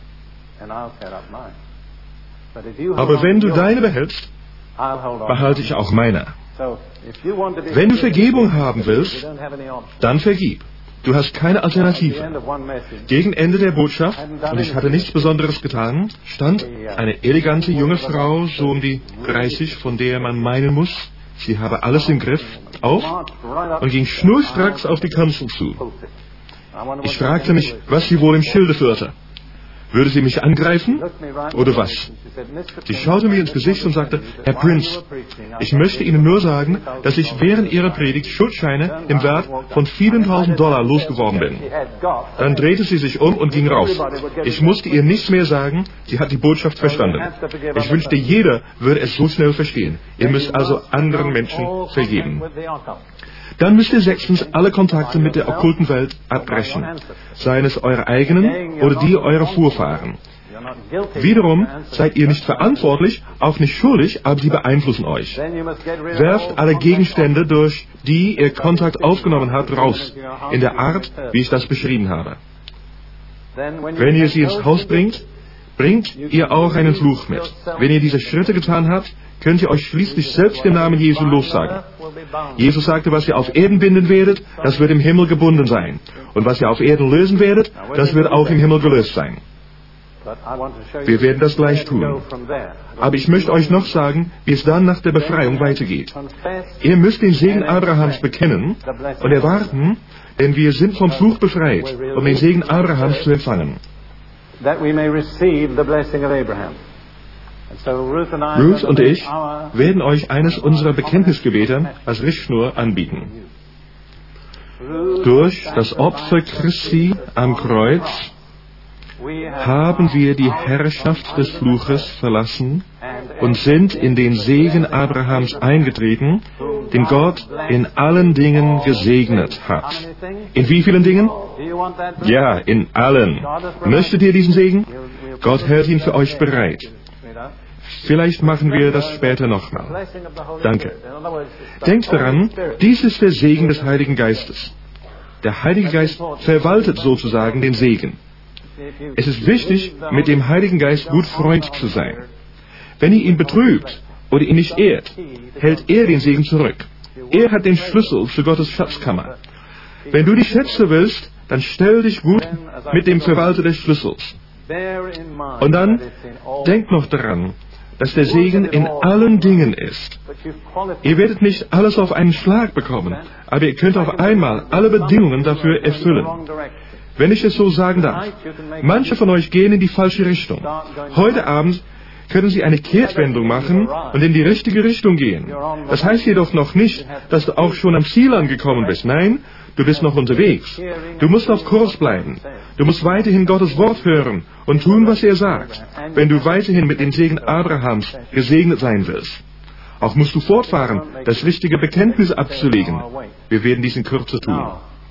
Speaker 2: Aber wenn du deine behältst, behalte ich auch meine. Wenn du Vergebung haben willst, dann vergib. Du hast keine Alternative. Gegen Ende der Botschaft, und ich hatte nichts Besonderes getan, stand eine elegante junge Frau, so um die 30, von der man meinen muss, sie habe alles im Griff, auf und ging schnurstracks auf die Kanzel zu. Ich fragte mich, was sie wohl im Schilde führte. Würde sie mich angreifen oder was? Sie schaute mir ins Gesicht und sagte, Herr Prince, ich möchte Ihnen nur sagen, dass ich während Ihrer Predigt Schuldscheine im Wert von vielen tausend Dollar losgeworden bin. Dann drehte sie sich um und ging raus. Ich musste ihr nichts mehr sagen, sie hat die Botschaft verstanden. Ich wünschte, jeder würde es so schnell verstehen. Ihr müsst also anderen Menschen vergeben. Dann müsst ihr 6. alle Kontakte mit der okkulten Welt abbrechen, seien es eure eigenen oder die eurer Vorfahren. Wiederum seid ihr nicht verantwortlich, auch nicht schuldig, aber sie beeinflussen euch. Werft alle Gegenstände, durch die ihr Kontakt aufgenommen habt, raus, in der Art, wie ich das beschrieben habe. Wenn ihr sie ins Haus bringt, bringt ihr auch einen Fluch mit. Wenn ihr diese Schritte getan habt, könnt ihr euch schließlich selbst im Namen Jesu lossagen. Jesus sagte, was ihr auf Erden binden werdet, das wird im Himmel gebunden sein. Und was ihr auf Erden lösen werdet, das wird auch im Himmel gelöst sein. Wir werden das gleich tun. Aber ich möchte euch noch sagen, wie es dann nach der Befreiung weitergeht. Ihr müsst den Segen Abrahams bekennen und erwarten, denn wir sind vom Fluch befreit, um den Segen Abrahams zu empfangen. Ruth und ich werden euch eines unserer Bekenntnisgebete als Richtschnur anbieten. Durch das Opfer Christi am Kreuz haben wir die Herrschaft des Fluches verlassen und sind in den Segen Abrahams eingetreten, den Gott in allen Dingen gesegnet hat. In wie vielen Dingen? Ja, in allen. Möchtet ihr diesen Segen? Gott hält ihn für euch bereit. Vielleicht machen wir das später nochmal. Danke. Denkt daran, dies ist der Segen des Heiligen Geistes. Der Heilige Geist verwaltet sozusagen den Segen. Es ist wichtig, mit dem Heiligen Geist gut freundlich zu sein. Wenn ihr ihn betrübt oder ihn nicht ehrt, hält er den Segen zurück. Er hat den Schlüssel zu Gottes Schatzkammer. Wenn du die Schätze willst, dann stell dich gut mit dem Verwalter des Schlüssels. Und dann denkt noch daran, dass der Segen in allen Dingen ist. Ihr werdet nicht alles auf einen Schlag bekommen, aber ihr könnt auf einmal alle Bedingungen dafür erfüllen. Wenn ich es so sagen darf, manche von euch gehen in die falsche Richtung. Heute Abend können sie eine Kehrtwendung machen und in die richtige Richtung gehen. Das heißt jedoch noch nicht, dass du auch schon am Ziel angekommen bist. Nein, du bist noch unterwegs. Du musst auf Kurs bleiben. Du musst weiterhin Gottes Wort hören und tun, was er sagt, wenn du weiterhin mit dem Segen Abrahams gesegnet sein willst. Auch musst du fortfahren, das richtige Bekenntnis abzulegen. Wir werden dies in Kürze tun.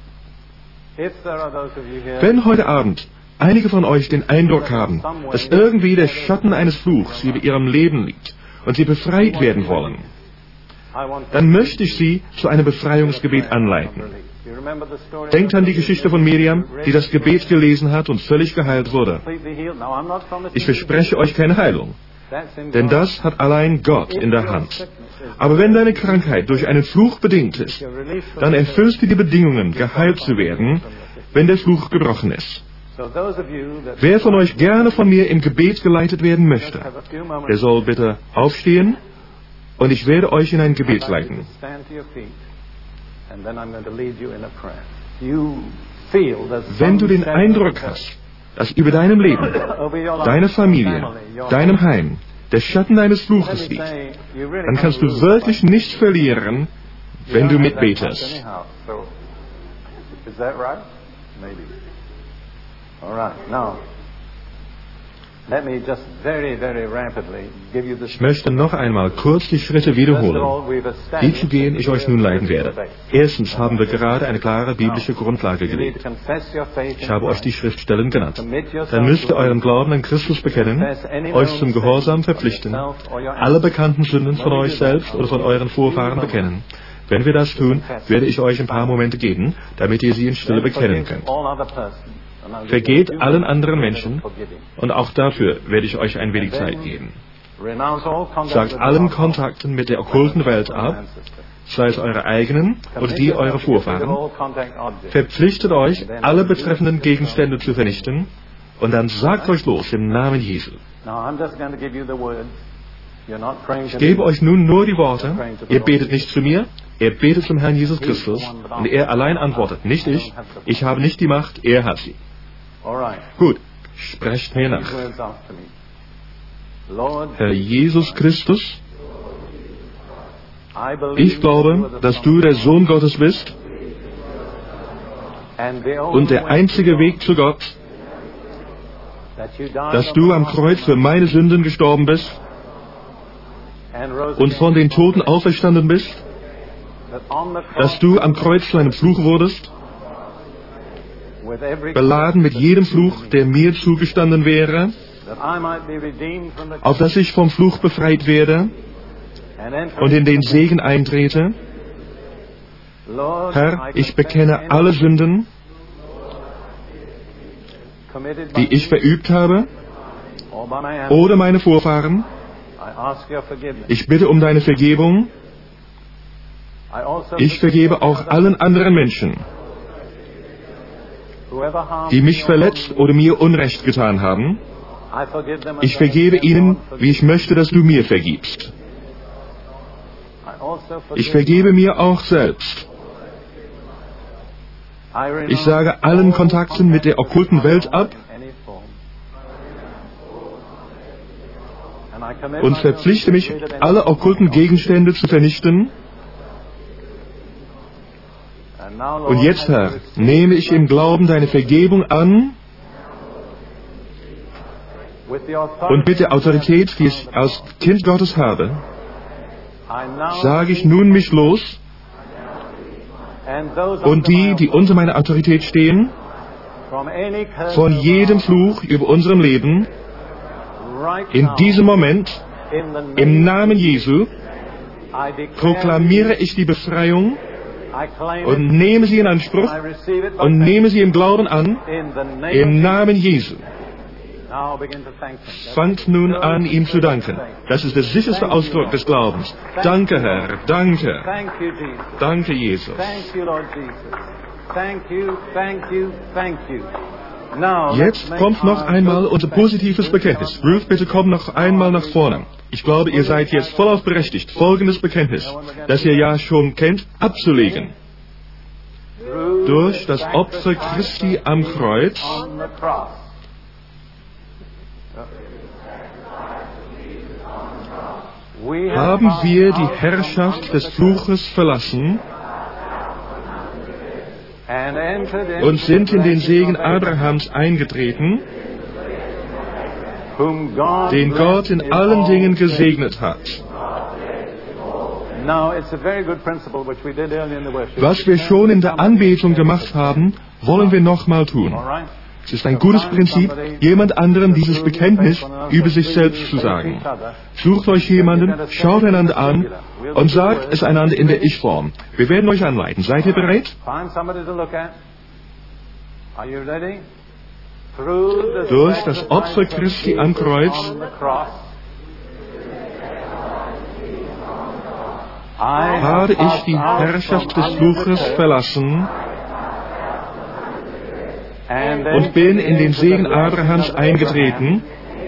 Speaker 2: Wenn heute Abend einige von euch den Eindruck haben, dass irgendwie der Schatten eines Fluchs über ihrem Leben liegt und sie befreit werden wollen, dann möchte ich sie zu einem Befreiungsgebet anleiten. Denkt an die Geschichte von Miriam, die das Gebet gelesen hat und völlig geheilt wurde. Ich verspreche euch keine Heilung, denn das hat allein Gott in der Hand. Aber wenn deine Krankheit durch einen Fluch bedingt ist, dann erfüllst du die Bedingungen, geheilt zu werden, wenn der Fluch gebrochen ist. Wer von euch gerne von mir im Gebet geleitet werden möchte, der soll bitte aufstehen und ich werde euch in ein Gebet leiten. Wenn du den Eindruck hast, dass über deinem Leben, deiner Familie, deinem Heim, der Schatten deines Fluches liegt, dann kannst du wirklich nichts verlieren, wenn du mitbetest. Ich möchte noch einmal kurz die Schritte wiederholen, die zu gehen ich euch nun leiten werde. Erstens haben wir gerade eine klare biblische Grundlage gelegt. Ich habe euch die Schriftstellen genannt. Dann müsst ihr euren Glauben an Christus bekennen, euch zum Gehorsam verpflichten, alle bekannten Sünden von euch selbst oder von euren Vorfahren bekennen. Wenn wir das tun, werde ich euch ein paar Momente geben, damit ihr sie in Stille bekennen könnt. Vergeht allen anderen Menschen, und auch dafür werde ich euch ein wenig Zeit geben. Sagt allen Kontakten mit der okkulten Welt ab, sei es eure eigenen oder die eurer Vorfahren. Verpflichtet euch, alle betreffenden Gegenstände zu vernichten, und dann sagt euch los im Namen Jesu. Ich gebe euch nun nur die Worte. Ihr betet nicht zu mir, ihr betet zum Herrn Jesus Christus, und er allein antwortet, nicht ich. Ich habe nicht die Macht, er hat sie. Gut, sprecht mir nach. Herr Jesus Christus, ich glaube, dass du der Sohn Gottes bist und der einzige Weg zu Gott, dass du am Kreuz für meine Sünden gestorben bist und von den Toten auferstanden bist, dass du am Kreuz zu einem Fluch wurdest, beladen mit jedem Fluch, der mir zugestanden wäre, auf dass ich vom Fluch befreit werde und in den Segen eintrete. Herr, ich bekenne alle Sünden, die ich verübt habe oder meine Vorfahren. Ich bitte um deine Vergebung. Ich vergebe auch allen anderen Menschen, die mich verletzt oder mir Unrecht getan haben. Ich vergebe ihnen, wie ich möchte, dass du mir vergibst. Ich vergebe mir auch selbst. Ich sage allen Kontakten mit der okkulten Welt ab und verpflichte mich, alle okkulten Gegenstände zu vernichten. Und jetzt, Herr, nehme ich im Glauben deine Vergebung an und mit der Autorität, die ich als Kind Gottes habe, sage ich nun mich los, und die unter meiner Autorität stehen, von jedem Fluch über unserem Leben, in diesem Moment, im Namen Jesu, proklamiere ich die Befreiung und nehme sie in Anspruch und nehme sie im Glauben an, im Namen Jesu. Fangt nun an, ihm zu danken. Das ist der sicherste Ausdruck des Glaubens. Danke, Herr, danke. Danke, Jesus. Jetzt kommt noch einmal unser positives Bekenntnis. Ruth, bitte komm noch einmal nach vorne. Ich glaube, ihr seid jetzt vollauf berechtigt, folgendes Bekenntnis, das ihr ja schon kennt, abzulegen. Durch das Opfer Christi am Kreuz haben wir die Herrschaft des Fluches verlassen und sind in den Segen Abrahams eingetreten, den Gott in allen Dingen gesegnet hat. Was wir schon in der Anbetung gemacht haben, wollen wir nochmal tun. Es ist ein gutes Prinzip, jemand anderem dieses Bekenntnis über sich selbst zu sagen. Sucht euch jemanden, schaut einander an und sagt es einander in der Ich-Form. Wir werden euch anleiten. Seid ihr bereit? Durch das Opfer Christi am Kreuz habe ich die Herrschaft des Fluches verlassen und bin in den Segen Abrahams eingetreten,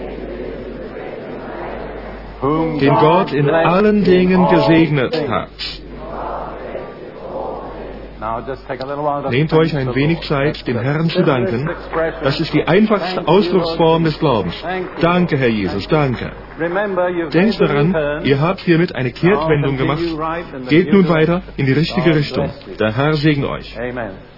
Speaker 2: den Gott in allen Dingen gesegnet hat. Nehmt euch ein wenig Zeit, dem Herrn zu danken. Das ist die einfachste Ausdrucksform des Glaubens. Danke, Herr Jesus, danke. Denkt daran, ihr habt hiermit eine Kehrtwendung gemacht. Geht nun weiter in die richtige Richtung. Der Herr segne euch.
Speaker 1: Amen.